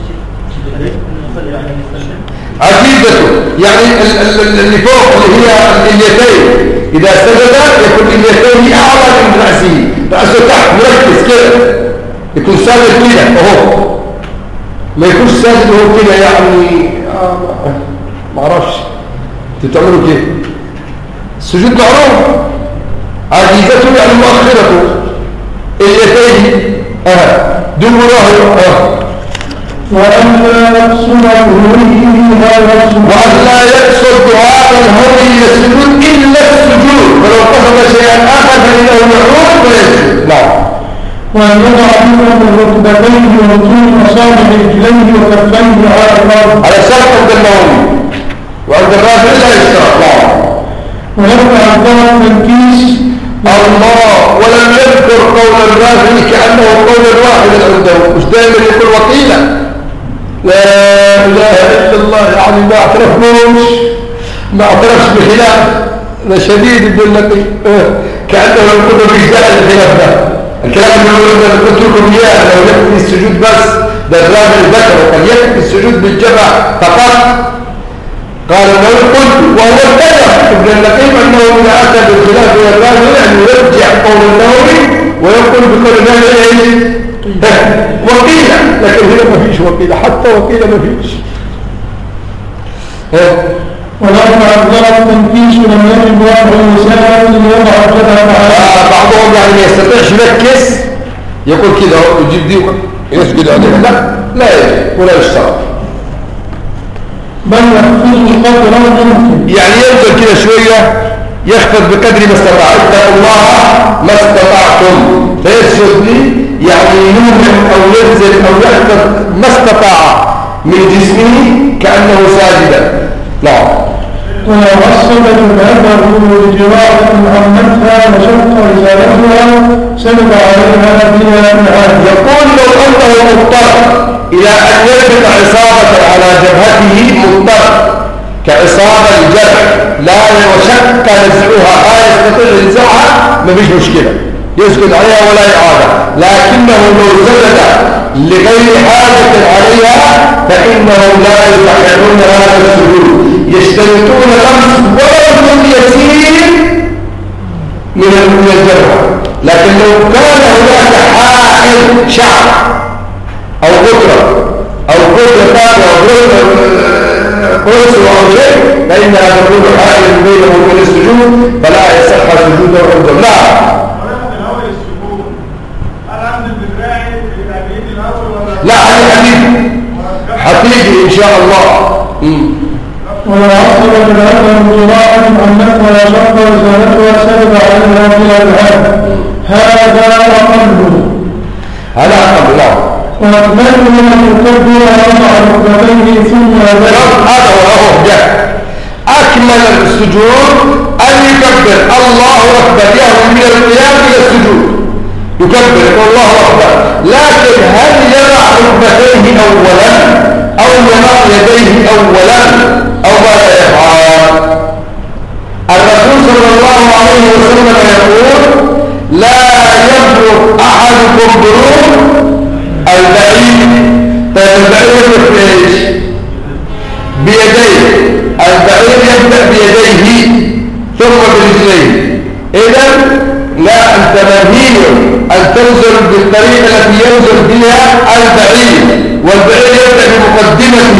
عقيدته يعني اللي فوق اللي هي اليتين إذا سجد يكون اليتين أعلى من رأسه، رأسه تحت مركز كده يكون ساجد كده اهو، ما يكونش ساجد وهو كده يعني ما اعرفش تتعملوا كده. السجود معروف عجيزته يعني مؤخرته اليتين دبره وأن لا يقصد هذا الهدي السجود إلا السجود، ولو قصد شيئا آخر فإنه معروف ويسجد. نعم. وأن يضع فيه الركبتين وطول أصابع رجليه وكفيه على الأرض على شرط عند النووي وعند الرافع لا يشترط. نعم. ويرفع الظهر في الكيس الله ولم يذكر قول الرافع كأنه قول واحد عنده، مش دائما يقول وقيلا لا إله إلا الله، يعني ما اعترفش بخلاف. ده شديد ابن النقي كأنه يقول بإجزاء الخلاف ده. الكلام اللي يقول أنا قلت لكم إياه لو يكفي السجود بس، ده الرافع ذكر وقال يكفي السجود بالجبع فقط. قال لو قلت وهو الكلام ابن النقيم أنه إذا أتى بالخلاف من الرافع أن يرجع قول النووي ويقول بقول النووي وقيلة، لكن هنا ما فيش وقيلة، حتى وقيلة ما فيش. ولما أقدر التنكيش لم يجب وضع الوسائل ليضع الجبهة على بعضهم يعني ما يستطيعش يركز يقول كده ويجيب دي ويسجد عليها، لا يجب ولا يشترط، بل يحفظ قدر ممكن، يعني ينزل كده شوية يخفض بقدر ما استطاع. اتقوا الله ما استطعتم. فيسجد لي يعني يومع أو ينزل أو يخفض ما استطاع من جسمه كأنه ساجدا. نعم. ووصلت الأثر لجراحة عمتها وشق رسالتها سند عليها بها العهد. يقول لو أنه مضطر إلى أن يربط عصابة على جبهته، مضطر كعصابة الجرح لا يشك نزعها، لا يستطيع نزعها، ما فيش مشكلة يسكت عليها ولا إعادة. لكنه لو سجد لغير حاجة عليها فإنهم لا يستحقون هذا السجود، يشترطون خمس ولو يسير من الجرح. لكن لو كان هناك حائل شعر أو قدرة أو قدرة أو قرص أو شيء فإنها تكون حائل بينه وبين السجود فلا يصح سجوده عنده. لا لا حقيقي إن شاء الله. وأصل بالأثر جراحة عمتها وشق رسالتها سند عليها بها العهد. هذا أقله. هذا أقله. وأكمله من التكبر ورفع ركبتيه ثم هذا هو أكمل السجود أن يكبر الله أكبر، يهوي من القيام إلى السجود يكبر الله أكبر. لكن هل يضع ركبتيه أولا أو يضع يديه أولا أو ماذا يفعل؟ الرسول صلى الله عليه وسلم يقول لا يبلغ أحدكم بروح البعيد. فالبعيد يبدأ بإيش؟ بيديه. البعيد يبدأ بيديه ثم برجليه. إذا لا أنت مهين أن تنزل بالطريقة التي ينزل بها البعيد، والبعيد يبدأ بمقدمته.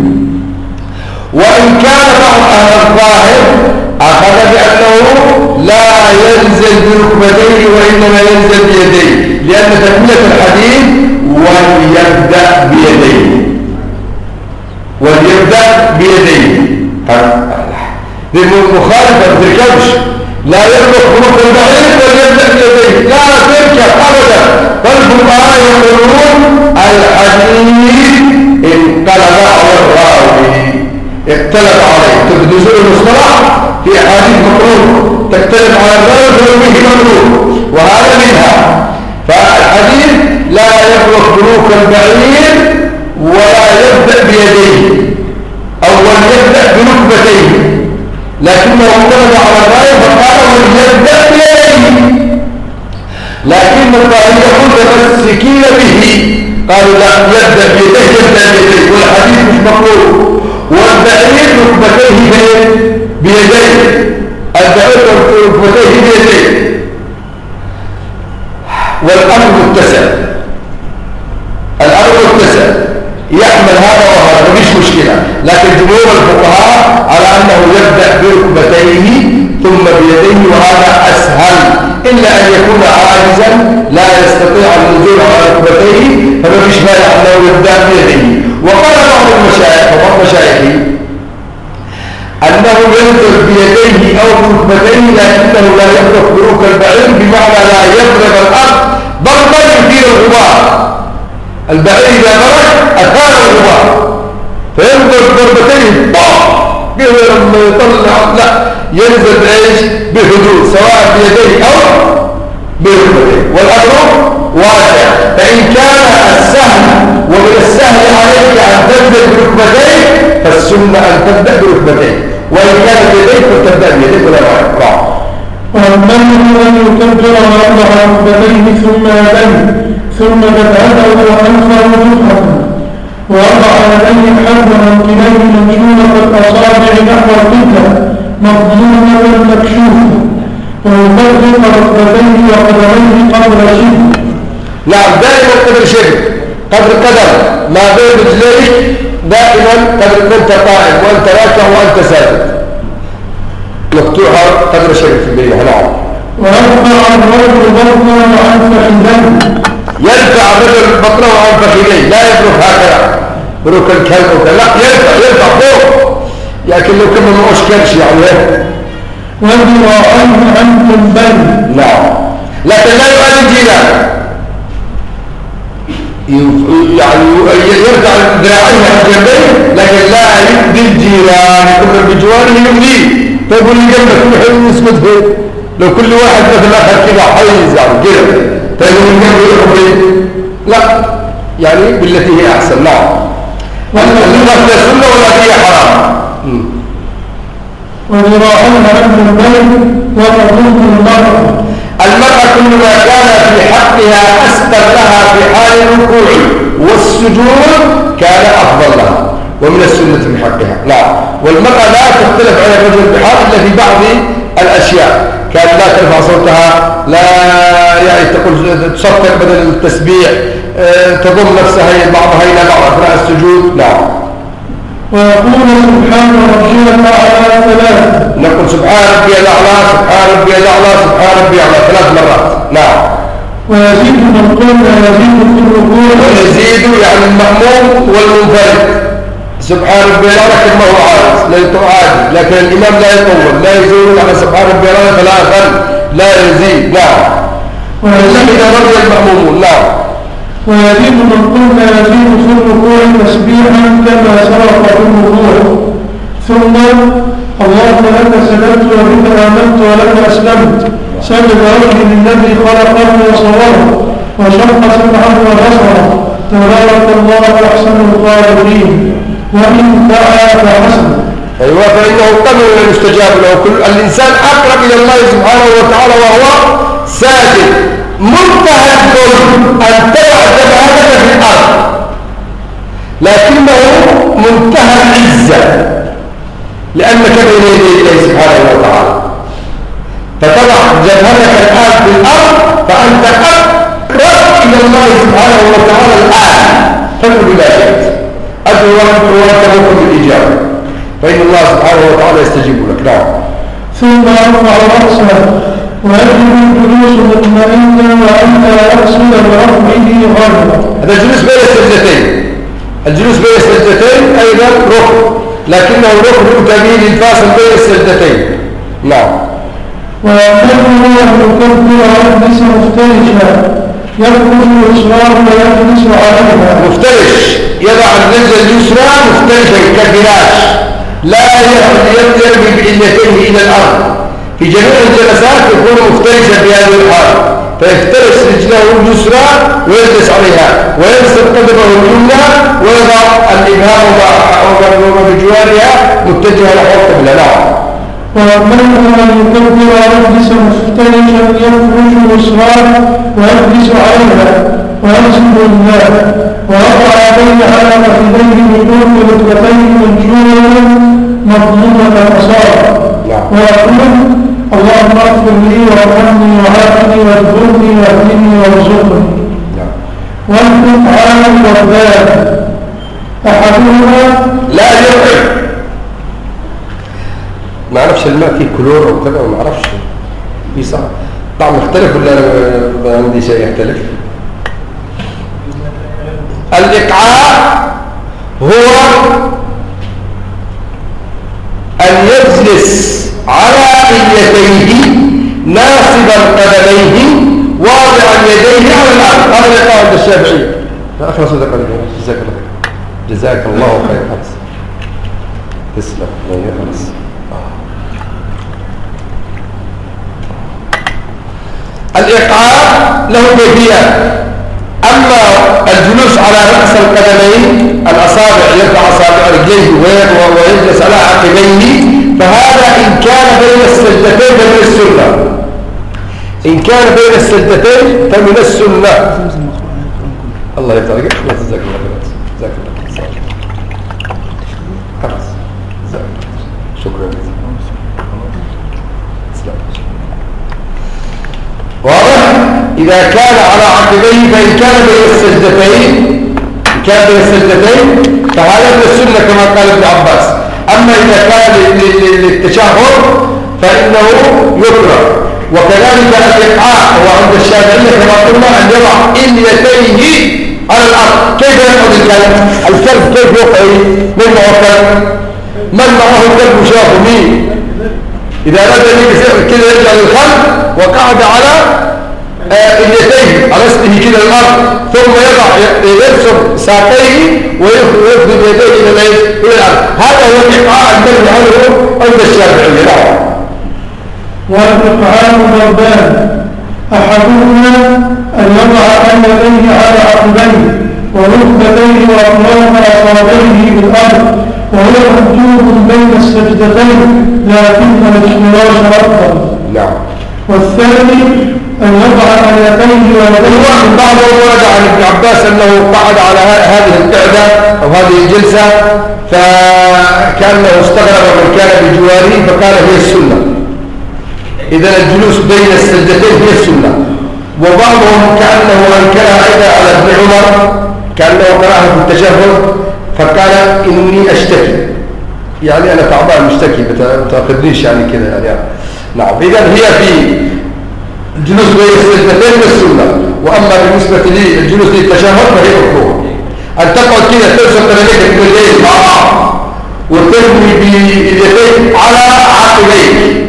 وإن كان بعض أهل الظاهر أخذ بأنه لا ينزل بركبتيه وإنما ينزل بيديه، لأن تكملة الحديث وليبدأ بيديه للمخالفة ما تركبش. لا يبلغ خروج البعيد وليبدأ بيديه، لا تركب أبدا. فالفقهاء يقولون الحديث انقلب على الراوي، اختلف عليه. تبدو المصطلح في أحاديث مقروء تختلف على الراوي فيه مقروء، وهذا منها. فالحديث لا يبلغ خروج البعيد ولا يبدأ بيديه أو يبدأ بركبتيه، لكنه اعتمد على الراوي فقال وليبدأ بيديه. لكن الطائفة متمسكين به قالوا لا يبدأ بيديه والحديث مش مقروء. والبعيد ركبتيه بيديه، البعيد ركبتيه بيديه، والأمر متسع. يحمل هذا وهذا مفيش مشكلة. لكن جمهور الفقهاء على أنه يبدأ بركبتيه ثم بيديه، وهذا أسهل، إلا أن يكون عاجزا لا يستطيع النزول على ركبتيه فمفيش مانع أنه يبدأ بيديه. وقال بعض المشايخ أنه ينزل بيديه أو بركبتيه لكنه لا يبلغ بروك البعير، بمعنى لا يضرب الأرض ضربا يثير الغبار. البعير إذا ضرب أثار الغبار فينزل ضربتين كده لما يطلع، لا ينزل بإيش؟ بهدوء سواء بيديه أو بركبتيه. والأمر واسع. فإن كان السهل ومن السهل عليك أن تبدأ بركبتيه فالسنة أن تبدأ بركبتيه، وإن كان بيديك فتبدأ بيديك ولا رأي. وأمنه أن يكبر ويضع ركبتيه ثم يديه ثم تبعده وأنفر جبهة، ووضع يديه حذو منكبيه منشورة الأصابع نحو القبلة مضمونة مكشوفة، ويفرق ركبتيه وقدميه قدر شبر. نعم دائما قدر شبر، قدر قدم ما بين رجليك دائما قدر كنت قائم وأنت راكع وأنت ساجد، مقطوعة قدر شبر في الليل. نعم. ويرفع الرجل بطنه عن فخذيه، يرفع الرجل بطنه عن فخذيه، لا يبرك هكذا بروك الكلب، لا يرفع فوق، لكن لو كان ما أشكلش يعني وذراعين عن جنبين. نعم، لكن لا يؤدي الجيران، يعني يرجع ذراعيه عن جنبين، لكن لا يؤذي الجيران، يكون بجواره يؤذيه. فيقول لي جنبك كل حين يسكت هيك، لو كل واحد مثل اخر كده حيز يعني كده، فيقول لي جنبه يؤذي، لا، يعني بالتي هي احسن. نعم، اللغه لا سنه ولا هي حرام. وذراعين عن جنبين وتضم المرأة كلما كان في حقها أستر لها في حال الركوع والسجود كان أفضل لها ومن السنة في حقها. لا، والمرأة لا تختلف عن الرجل بحال إلا في بعض الأشياء، كان لا ترفع صوتها، لا يعني تقول تصفق بدل التسبيح، تضم نفسها بعضها إلى بعض أثناء السجود. لا، ويقول سبحان ربي الأعلى ثلاث، نقول سبحان ربي الأعلى، سبحان ربي الأعلى، سبحان ربي الأعلى 3 مرات. نعم. ويزيد من قلنا يزيد في الركوع، ويزيد يعني المأموم والمنفرد سبحان ربي الأعلى كما هو عاد، لا يطول، لكن الإمام لا يطول، لا يزيد على سبحان ربي الأعلى 3، لا يزيد. نعم. ويزيد إذا رضي المأمومون. نعم. ويزيد من قلنا يزيد في الركوع تسبيحا كما سبق في الركوع، ثم اللهم لك سجدت وبك آمنت ولك أسلمت، سجد وجهي للذي خلقه وصوره وشق سمعه وبصره، تبارك الله أحسن الخالقين، وإن دعا فحسن. أيوة، فإنه قبل أن يستجاب له. كل الإنسان أقرب إلى الله سبحانه وتعالى وهو ساجد. منتهى الظلم أن تضع جبهتك في الأرض، لكنه منتهى العزة لأنك بين يدي الله سبحانه وتعالى، فتضع جبهتك الآن في الأرض فأنت أقرب إلى الله سبحانه وتعالى الآن. فقل بلا شيء أدعو ورتبك بالإجابة، فإن الله سبحانه وتعالى يستجيب لك. نعم. ثم يرفع رأسه ويجب الجلوس مطمئنا وأنت يحصل برفعه غربا. هذا الجلوس بين السجدتين، الجلوس بين السجدتين أيضا ركن، لكنه ركن تبين الفاصل بين السجدتين. نعم. ويأمره أن يكبر ويجلس مفترشا، يخرج الإصرار ويجلس عليها. مفترش، يضع الرجل اليسرى مفترشا كفراش، لا يرمي بإليتيه إلى الأرض. في جميع الجلسات يكون مفترشا في هذه الحال، فيفترش رجله اليسرى ويجلس عليها، وينصب قدمه اليمنى ويضع الإبهام بجوارها متجهة نحو القبلة. نعم. ويأمره أن يكبر ويجلس مفترشا، يخرج الإصرار ويجلس عليها وينصب لله، ويضع يديه على فخذيه بطول ركبتيه منشورا مضمومة الأصابع، ويقول اللهم اغفر لي وارحمني وعافني واجبرني واهدني وارزقني. والقطعان والباب احدهما لا يقع، ما اعرفش الماء فيه كلور او كذا، ما اعرفش في صعب طعم مختلف ولا ما عندي شيء يختلف. الإقعاء هو أن يجلس على إليتيه ناصبا قدميه واضعا يديه على الأرض. هذا الإقعاء عند الشافعي. أخلص ذلك جزاك الله، جزاك الله خير. تسلم. خلاص. الإقعاء له كيفيات. أما الجلوس على رأس القدمين، الأصابع يرفع أصابع رجليه ويجلس على عقبيه، فهذا إن كان بين السجدتين فمن السنة. إن كان بين السجدتين فمن السنة. الله يفتح عليك. لا تجزاك الله خير. جزاك الله خير. خلاص. شكرا لك. واضح؟ إذا كان على عقبيه فإن كان بين السجدتين، فهذا من السنة كما قال ابن عباس. أما إذا كان للتشهد فإنه يكره. وكذلك الإقعاء هو عند الشافعية كما قلنا أن يضع إليتيه على الأرض. كيف يقعد الكلب كيف يقعد؟ من معه كلب؟ من معه كلب شافه مين؟ إذا أراد أن يسير كده يرجع للخلف وقعد على اليدين على اسمه كده الأرض، ثم يرسم ساقيه ويفرد يديه إلى الأرض. هذا هو الإقعاء الذي عنه عند الشافعية. والإقعاء ضربان، أحدهما أن يضع يديه على عقبيه وركبتيه وأطراف أصابعه بالأرض، وهو مكتوب بين السجدتين لكن الافتراش أفضل. نعم. والثاني أن يضع يديه ويديه. بعضهم ورد عن ابن عباس أنه قعد على هذه القعدة أو هذه الجلسة فكأنه استغرب من كان بجواره فقال هي السنة. إذا الجلوس بين السجدتين هي السنة. وبعضهم كأنه أنكرها أيضا على ابن عمر، كأنه قرأها في التشهد فقال إني أشتكي، يعني أنا تعبان مشتكي ما تأخذنيش يعني كذا يعني. نعم. إذا هي في الجلوس بين السجدتين بالسنة. وأما بالنسبة لي الجلوس للتشهد فهي مكروه. أن تقعد كذا ترسم قدميك باليدين مع بعض وترمي باليدين على عقبيك.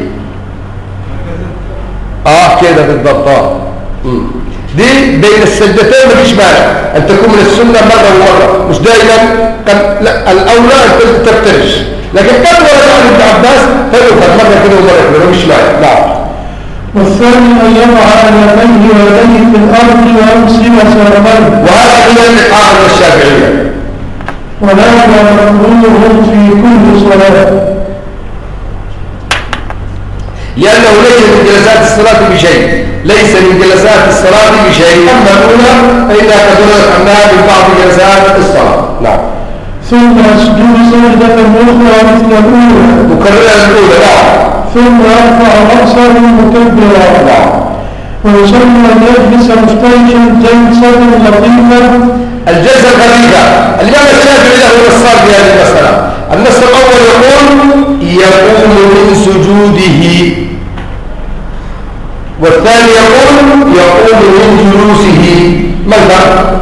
كده بالضبط. دي بين السجدتين مفيش مانع أن تكون من السنة مرة ومرة، مش دائما. لا، الأولى أن تفترش، لكن قد ورد عن ابن عباس فيؤخذ مرة كده ومرة كده مفيش مانع. نعم. والثاني أن يضع يديه ويديه في الأرض ويمسك ساقيه، وهذا هو الإقعاء الشافعية، ولا مكروه في كل صلاة، لأنه ليس من جلسات الصلاة بشيء، ليس من جلسات الصلاة بشيء. أما الأولى فإنها تدرس عنها من بعض جلسات الصلاة. نعم. ثم يسجد سجدة أخرى مثل الأولى مكررة الأولى. نعم. ثم يرفع رأسه مكبرا. نعم. ويصلي أن يجلس مفترشا جلسة لطيفة. الجلسة الخفيفة الإمام الشافعي له نصان في هذه المسألة. النص الأول يقوم من سجوده، والثاني يقوم من جلوسه. ما الفرق؟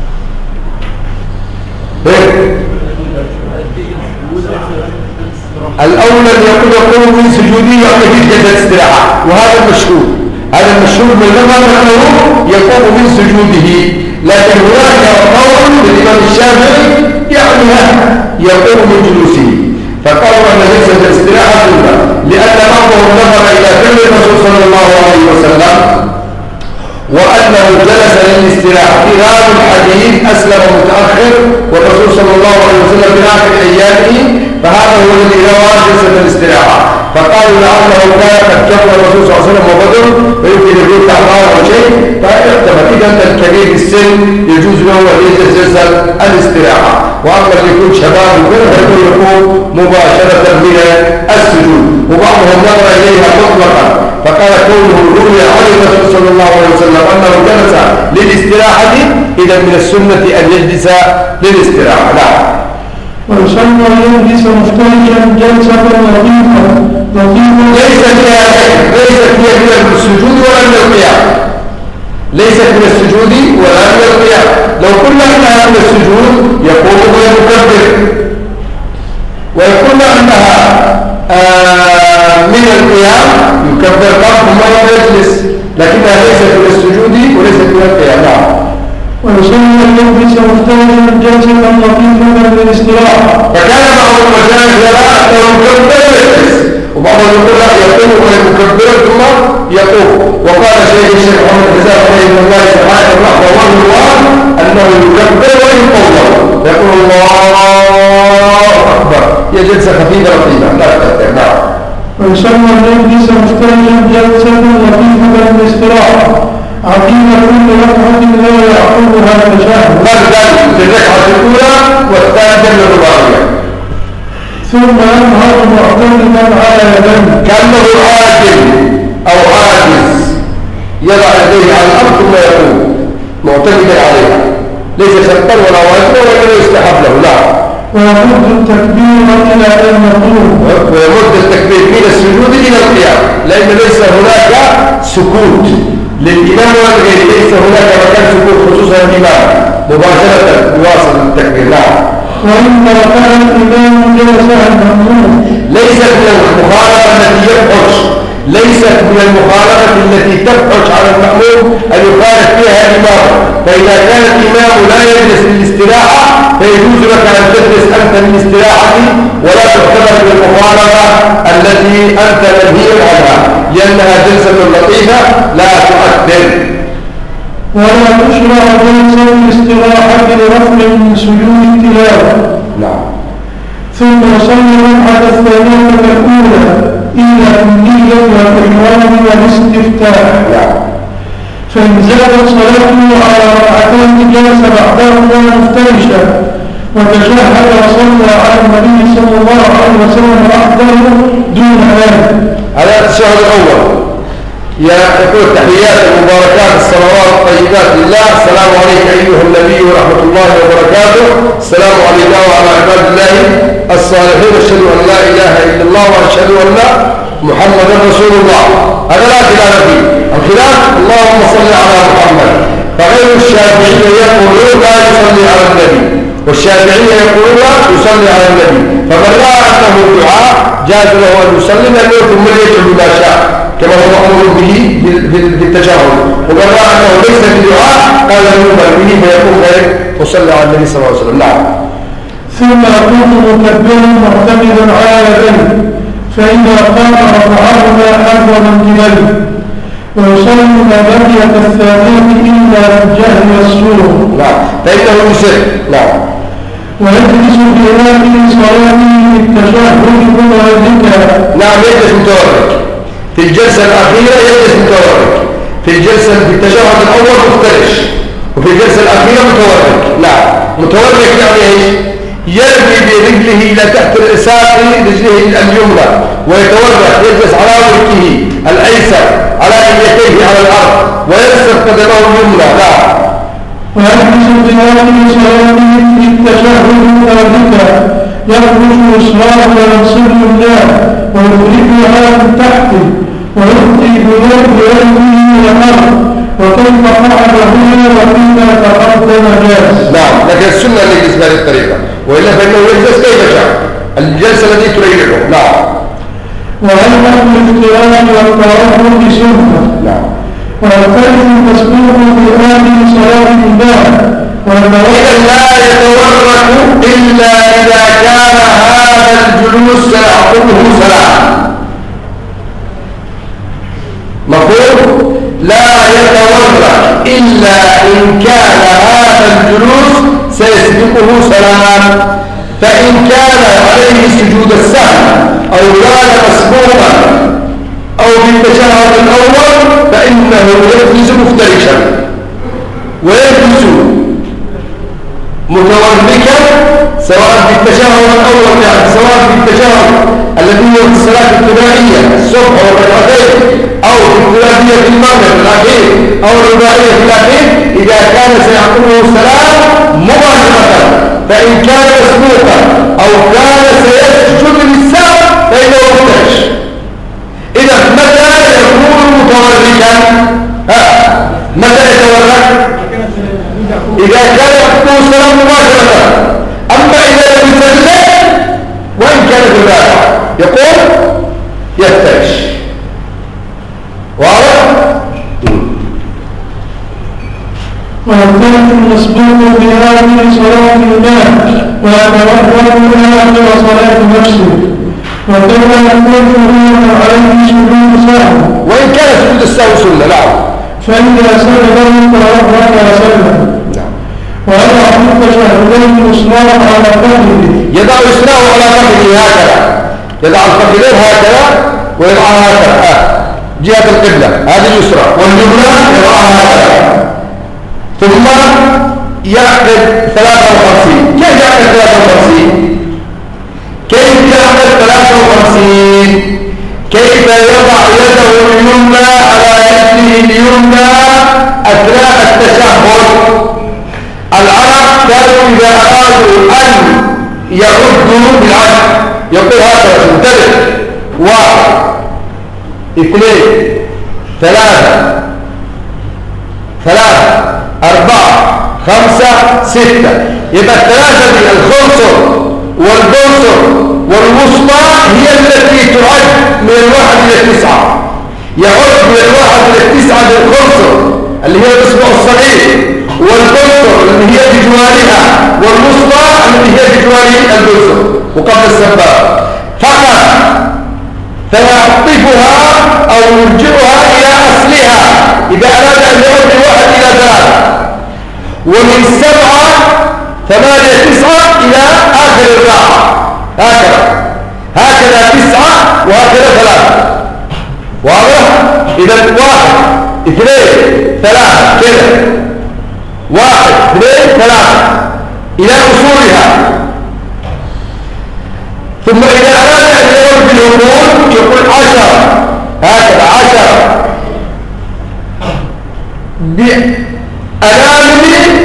الأول يقوم من سجوده يعني في جلسة استراحة، وهذا المشهور. هذا المشهور من لغة أنه يقوم من سجوده، لكن هناك قول للإمام الشافعي يعني يقوم من جلوسه، فقالوا أن جلسة الاستراحة سنة، لأن بعضهم نظر إلى فعل الرسول صلى الله عليه وسلم وأنه جلس للاستراحة. في هذا الحديث أسلم متأخر والرسول صلى الله عليه وسلم في آخر أيامه، فهذا هو الذي روى جلسة الاستراحة. فقالوا لعله كان قد كبر الرسول صلى الله عليه وسلم وبدر فيمكن يكون تعبان أو شيء، فاحتمل إذا الكبير في السن يجوز له أن يجلس جلسة الاستراحة. وأما اللي يكون شباب وكذا يكون مباشرة من السجود. وبعضهم نظر إليها مطلقا فقال كونه روي عن الرسول صلى الله عليه وسلم أنه جلس للاستراحة، إذا من السنة أن يجلس للاستراحة. لا. ويصلي أن يجلس مفترشا جلسة لطيفة ليست هي من السجود ولا من القيام، ليست من السجود ولا من القيام. لو قلنا أنها من السجود يقول ويكبر، ويقول أنها من القيام يكبر ثم يجلس، لكنها ليست من السجود وليست من القيام. نعم. ويصلي أن يجلس مفترشا جلسة لطيفة للاستراحة. فكان بعض المشايخ يرى أنه يكبر ويجلس، وبعضهم يقول لا يقوم ويكبر ثم يقوم. وقال الشيخ محمد حسين رحمه الله سبحانه وتعالى أنه يكبر ويطول، يقول الله أكبر، هي جلسة خفيفة لطيفة لا تأثر. نعم. ويصلي أن يجلس مفترشا جلسة لطيفة للاستراحة عقيم كل ركعة لا يعقبها التشهد. هذا في الركعة الأولى والثانية الرباعية. ثم ينهض معتمدا على يديه كأنه عاجل أو عاجز، يضع يديه على الأرض ثم يقوم معتمدا عليها، ليس شرطا ولا واجبا ولا يستحب له. لا. ويمد التكبير إلى أن يقوم، ويمد التكبير من السجود إلى القيام، لأن ليس هناك سكوت للإمام ولا غيره، ليس هناك مكان سكوت خصوصا الإمام، مباشرة يواصل التكبير. نعم. وإن تركها الإمام جلس المأموم، ليست من المخالفة التي يقعد من المخالفة التي تبحث على المأموم أن يخالف فيها الإمام. فإذا كان الإمام لا يجلس للاستراحة فيجوز لك أن تجلس أنت للاستراحة ولا تعتبر بالمخالفة التي أنت منهي عنها، لأنها جلسة لطيفة لا تؤثر. ولا تشرع جلسة الاستراحة لرفع من سجود التلاوة. نعم. ثم صلي الركعة الثانية الأولى إلا بالنية والإحرام والاستفتاح. نعم. فإن زادت صلاته على ركعتين جلس بعدهما مفترشا وتشهد وصلى على النبي صلى الله عليه وسلم وحده دون ذلك. هذا التشهد الأول. يقول التحيات المباركات الصلوات الطيبات لله. السلام عليك أيها النبي ورحمة الله وبركاته. السلام علينا وعلى عباد الله الصالحين. أشهد أن لا إله إلا الله وأشهد أن محمدا رسول الله. هذا لا خلاف فيه. الخلاف اللهم صل على محمد. فغير الشافعية يقولون لا يصلي على النبي، والشافعية يقولون يصلي على النبي. فمن رأى أنه دعاء جاز له أن يصلي لأنه ثم يجعل ما شاء كما هو مأمور به بالتشهد. ومن رأى أنه ليس بدعاء قال يؤمر به فيقول ذلك وصلى على النبي صلى الله عليه وسلم. نعم. ثم يكون مكبرا معتمدا على يديه، فإذا قام رفعهما حذو منكبيه، ويصلي ما بقيت الثانية إلا بالجهل والسور. نعم. فإنه يسر. نعم. ويجلس في آخر صلاته بالتشهد وذكر. نعم. يجلس متورك في الجلسة الأخيرة، يجلس متورك في الجلسة في التشهد الأول مفترش، وفي الجلسة الأخيرة متورك. نعم. متورك يعني إيش؟ يرمي برجله إلى تحت ساق رجله اليمنى ويتورك، يجلس على وجهه الأيسر على يديه على الأرض ويرسل قدمه اليمنى. نعم. ويجلس في آخر صلاته بالتشهد وذكر، يخرج إصرارا وينصب الله ويخرجها من تحته ويخطي بيده إلى الأرض، وكيف قعد هنا وفيما تقدم جاز. نعم. لكن السنة أن يجلس بهذه الطريقة، وإلا فإنه يجلس كيف شاء الجلسة التي تريده. نعم. وهل أهل الافتراض والتوهم سنة. نعم. والثالث تسبيح بآخر صلاة الله، إذا لا يتورك إلا إذا كان هذا الجلوس سيعقبه صلاة. مفهوم؟ لا يتورك إلا إن كان هذا الجلوس سيسبقه صلاة. فإن كان عليه سجود السهو أو كان مسبوقا أو بالتشهد الأول فإنه يجلس مفترشا ويجلس متوركا سواء في التشهد الأول، يعني سواء في التشهد الذي هو في الصلاة الثنائية الصبح والركعتين، أو في الثلاثية المغرب الأخير، أو الرباعية الأخير، إذا كان سيعقبه الصلاة مباشرة. فإن كان مسبوقا أو كان سيسجد للسهو فإنه مفترش. إذا متى يكون متوركا؟ متى يتورك؟ إذا كان يعقبه الصلاة مباشرة. أما إذا لم يسجد وإن كان بذلك يقول يفترش. واضح؟ والثالث المسبوق بهذه صلاة الله ويتوهم آخر صلاة نفسه، وكما يكون عليه سجود سهو وإن كان سجود السهو سنة. نعم. فإذا سجد توضأ وسلم. نعم. ويضع في التشهدين إصرارا على قدره، يضع إصراره على قدره هكذا، يضع الفخذين هكذا ويضعها هكذا جهة القبلة، هذه اليسرى، واليمنى يضعها هكذا. ثم يعقد 53. كيف يعقد 53؟ كيف يعقد 53؟ كيف يضع يده اليمنى على يده اليمنى أثناء التشهد. العرب كانوا إذا أرادوا أن يعدوا بالعد يقول هكذا انتبه: 1 2 3 4 5 6. يبقى الثلاثة دي الخنصر والبنصر والوسطى هي التي تعد من 1 إلى 9. يعد من الواحد إلى 9 للخنصر اللي هي الأصبع الصغير، والخنصر اللي هي بجوارها، والوسطى اللي هي بجوار الجزر وقبل السباب فقط. فيعطفها أو يرجعها إلى أصلها إذا أراد أن يعد من 1 إلى 3، ومن 7 8 9 إلى آخر الراحة هكذا 9 وهكذا 3. واضح؟ إذا 1 2 3 كده 1 2 3 إلى أصولها. ثم إذا أراد أن يعد بالهبوط يقول 10 هكذا 10 بأنامل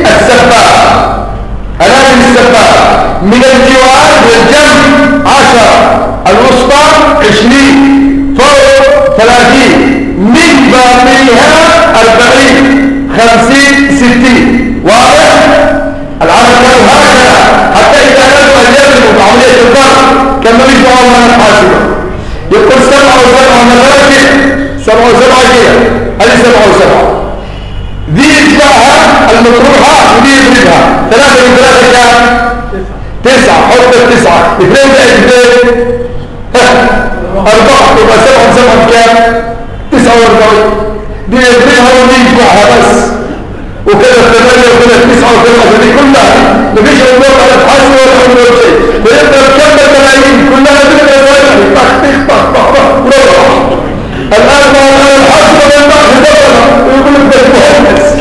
السباب من الجوار والجنب 10 الوسطى 20 فوق 30 من بابها 40 50 60. واضح؟ العمل كانوا هكذا حتى إذا أرادوا أن يضربوا بعملية الضرب كما يجمعوا الله الحاسبة يقول 7 و7 مراكب 7 و7 كده هذه 7 و7 ذي يجمعها المطروحة ودي يضربها 3 من 3 كام؟ 9 حط 9 2 زائد 2 4 يبقى 7 و7 بكام؟ 49 دي يضربها ودي يجمعها بس وكذا 8 وكذا 9 وكذا دي كلها مفيش أمور على الحاسب ولا أمور شيء فيبدأ تكمل 80 كلها تبقى زائد طخ الآن ما هو الحاسب ولا الحاسب ويقول لك ده المهندس.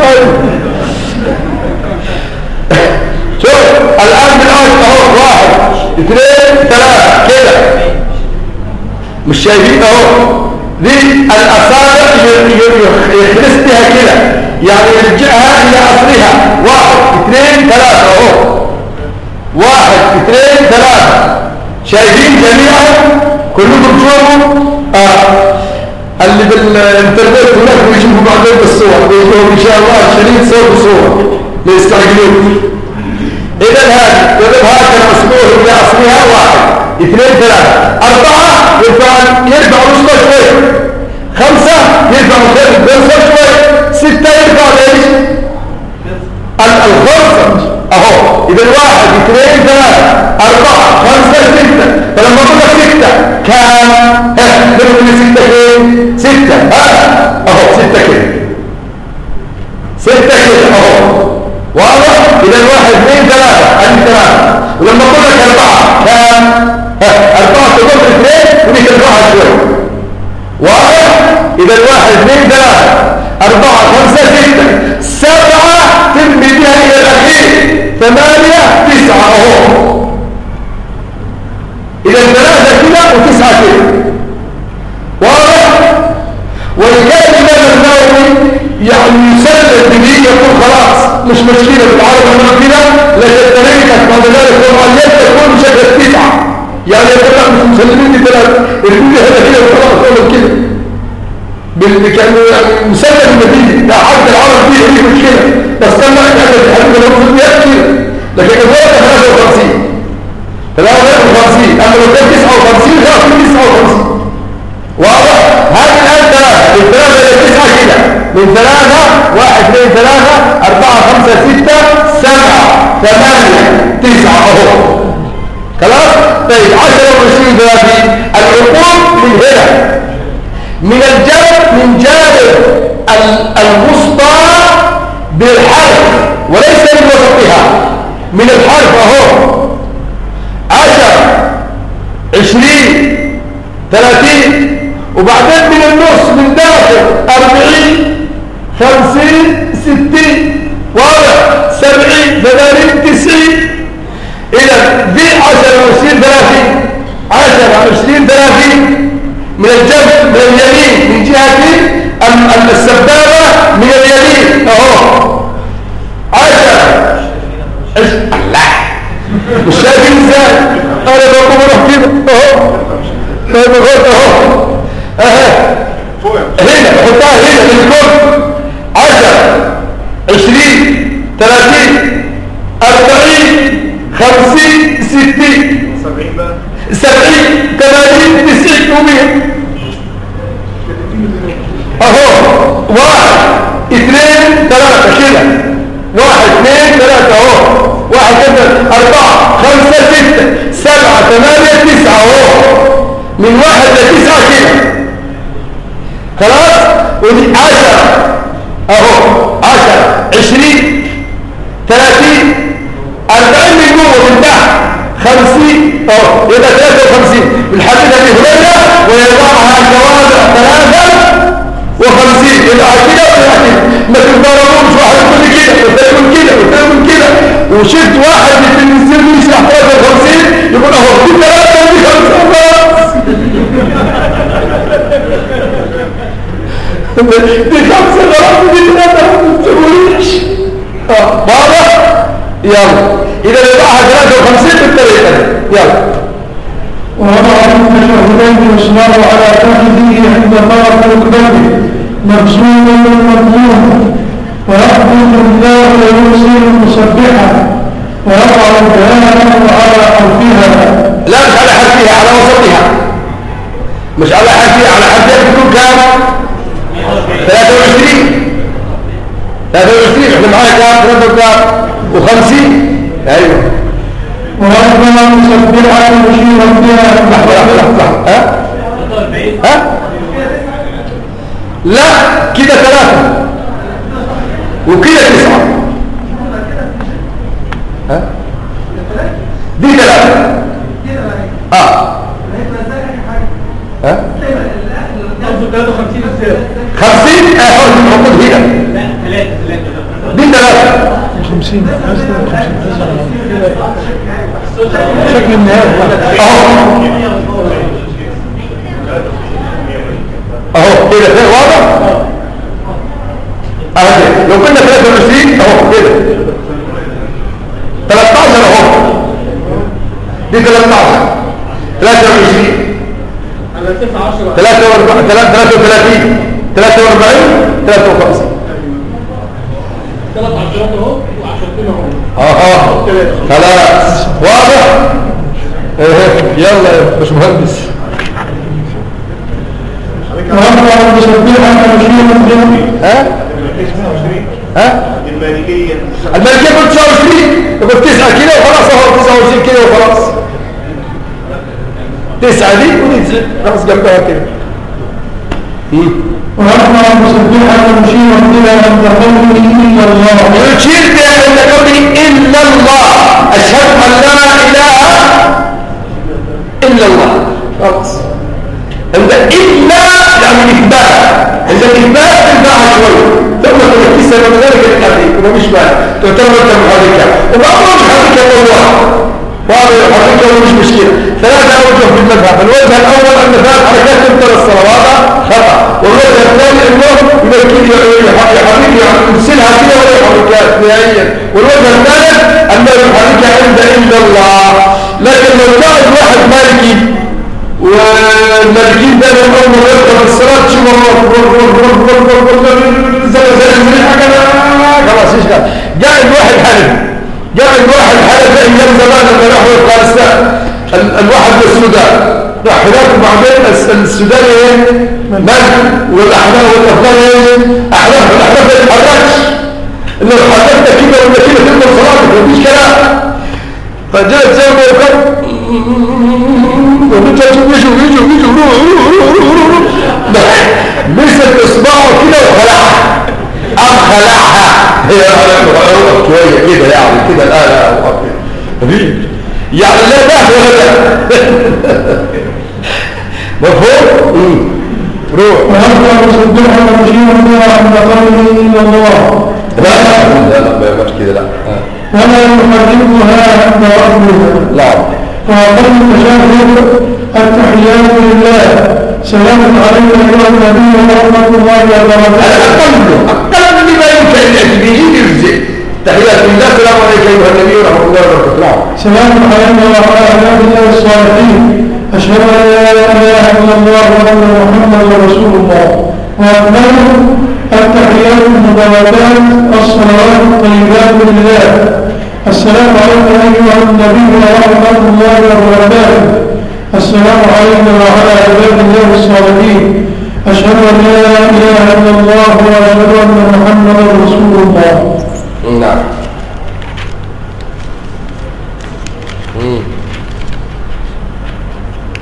شوف الآن بالآن اهو 1 2 3 كده مش شايفين اهو دي الأصابع يخلصتها كده يعني يرجعها إلى أصلها 1 2 3 اهو 1 2 3 شايفين جميعا كلكم تشوفوا اللي بالانترنت هناك بيشوفوا بعدين بالصور بيشوفوا إن شاء الله شريط صوت وصور ليستعجلون. إذا هذا هكذا أسبوع إلى أصلها 1 2 3 4 يرفع رسله شوي 5 يرفع الخرصة شوي 6 يرفع ليش الخرصة اهو. إذا 1 2 3 4 5 6 فلما قلنا 6 كام نقول 6 كام 6 اهو 6 كده 6 كده اهو. واضح؟ إذا 1 2 3 ادي 3 ولما قلنا 4 كام 4 تقول 2 ودي ترفعها شوي. واضح؟ إذا 1 2 3 4 5 6 7 ترمي بها إلى الأخير 8 9 أهو. إذا 3 كده و9 كده. واضح؟ ولذلك الإمام النووي يعني يسلم به يقول خلاص مش مشكلة بالعربة من كده لكن طريقة بعد ذلك والعليات تكون شكل 9 يعني يقول لك مش مسلمين دي 3 يقول لي هذا كده وخلاص أقول كده كانوا يعني مسلم النتيجة ده حتى العرب فيه هي مشكلة بس كان لك هذا الحديث لو في المئات كده لكن الوقت 53 53 أما لو كان 59 لا في 59. واضح؟ هذه الآن 3 من 3 إلى 9 كده من 3 1 2 3 4 5 6 7 8 9 أهو. خلاص؟ طيب 10 و20 30 العقول من هنا من الجانب من جانب الوسطى بالحرف وليس من وسطها من الحرف اهو 10 20 30 وبعدين من النص من داخل 40 50 60 واضح 70 80 90. إذا دي 10 20 30 10 20 30 من الجنب من اليمين من جهة السبابة من اليمين اهو 10 الله مش شايفين ازاي انا بقوم اروح كده اهو اهو هنا حطها هنا للكل 10 20 30 40 50 60 70 بقى 70 80 90 و100 كده 1 2 3 اهو 1 2 4 5 6 7 8 9 اهو من 1 ل 9 كده خلاص. ودي 10 اهو 10 20 30 40 من جوه من تحت 50 اهو يبقى 53 بالحديث ابي هريره ويضعها الجوامع 53 يبقى كده ما تتضربوش واحد يقول كده وتقول كده وتقول كده وشفت واحد في التلفزيون يشرح 53 يقول اهو دي 3 ودي 5 دي 5 غلط ودي 3 ما تقوليش واضح. يلا إذا يضعها 53 بالطريقة دي. يلا. ووضع التشهدين وإصراره على فخذه عند طرف ركبته مبسوطا مضموما ويقبض الله ويرسل مسبحا ويضع الجهالة على حرفها. لا مش على حرفها، على وسطها، مش على حرفها، على حرفها بتكون كام؟ 23 احنا معايا كام؟ 53 ايوه. وربنا مسبحا مشيرا بها. لحظة ها؟ لا كده 3 وكده 9 ها؟ دي 3 ها؟ 53 ازاي؟ 50 اهو موجود هنا. لا 3 دي 3 50 شكل النهاية اهو كده واضح. اهو لو كنا 23 اهو كده 13 اهو دي 13 23 43 53 3 عشرات اهو و10 اهو خلاص واضح. يلا يا باشمهندس. وربنا مسبحا مشيرا بها. المالكية كنت 29 يقول 9 كده وخلاص اهو 29 كده وخلاص 9 دي ودي خلاص جنبها كده. وربنا مسبحا مشيرا بها عند قوله إلا الله. يشير بها عند قوله إلا الله. أشهد أن لا إله إلا الله. خلاص عند إلا يعني إثبات. عند الإثبات تنفعها شوية ثم تنفيس من ذلك الحديث ومش بقى تعتبر أنت محركة وبعضهم محركة والله بعض الحركة ومش مشكلة. 3 أوجه في المذهب. الوجه الأول أن فات حركات تمثل الصلوات خطأ. والوجه الثاني أنه يرسلها كده ولا يحركات نهائيا. والوجه الثالث أنه يحركها عند إلا الله. لكن لو كان واحد مالكي والمالكين ده لهم أول ما يركب الصلاة شو خلاص ايش قال قاعد واحد حلف ايام زمان لما راحوا افغانستان الواحد بالسودان راح هناك وبعدين السودان ايه ملك والاحلاف والافغان ايه احلاف ما يتحركش اللي حركت كده ولا كده تقدر صلاتك مفيش كلام. فجاءت زي ما يقول مسك اصبعه كده وخلعها شويه كده يعني كده الآلة يعني لا ده ولا ده مفهوم. روح وربنا مسبحا مشيرا بها عند قوله إلا الله. لا ما يبقاش كده لا. ولا يحركها عند ربها. لا وأقل التشهد التحيات لله سلام عليك أيها النبي ورحمة الله وبركاته. أقل بما يمكن أن يأتي به يجزئ. تحيات لله سلام عليك أيها النبي ورحمة الله وبركاته. سلام علينا وعلى عباد الله الصالحين أشهد أن لا إله إلا الله وأن محمدا رسول الله. وأكمله التحيات المباركات الصلوات الطيبات لله السلام عليكم أيها النبي ورحمة الله وبركاته. السلام عليكم وعلى عباد الله الصالحين أشهد أن لا إله إلا الله وأشهد أن محمدا رسول الله.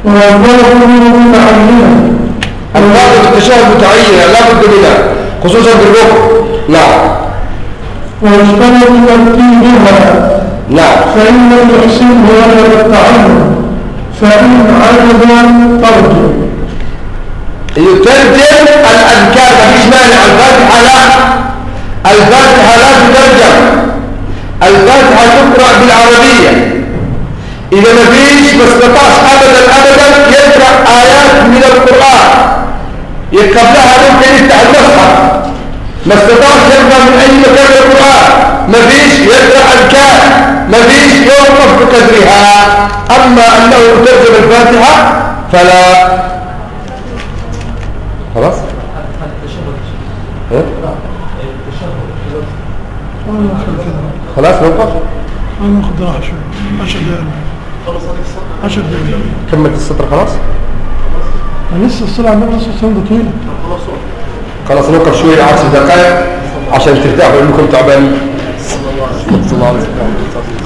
والفرق متعينة الفاظ التشهد متعينة لا بد منها خصوصا بالركن. نعم. واشترط ترتيبها. نعم. فإن لم يحسنه وجب التعين، فإن عجب ترجع. يترجم الأذكار مفيش مانع. الفاتحة لا، الفاتحة لا تترجم، الفاتحة تقرأ بالعربية. إذا مفيش ما استطاعش أبدا يقرأ آيات من القرآن قبلها ممكن يفتح المصحف، ما استطاعش يقرأ من أي مكان القرآن، مفيش يقرأ أذكار، مفيش يوقف بقدرها. أما أنه يترجم الفاتحة فلا. خلاص؟ خلاص نوقف؟ ناخد راحة شوية 10 دقايق. 10 دقايق. كملت السطر خلاص؟ لسه الصلاة على النبي صلى الله عليه وسلم طويلة. خلاص نوقف شوية 10 دقائق عشان ترتاحوا لأنكم تعبانين. صلى الله عليه وسلم.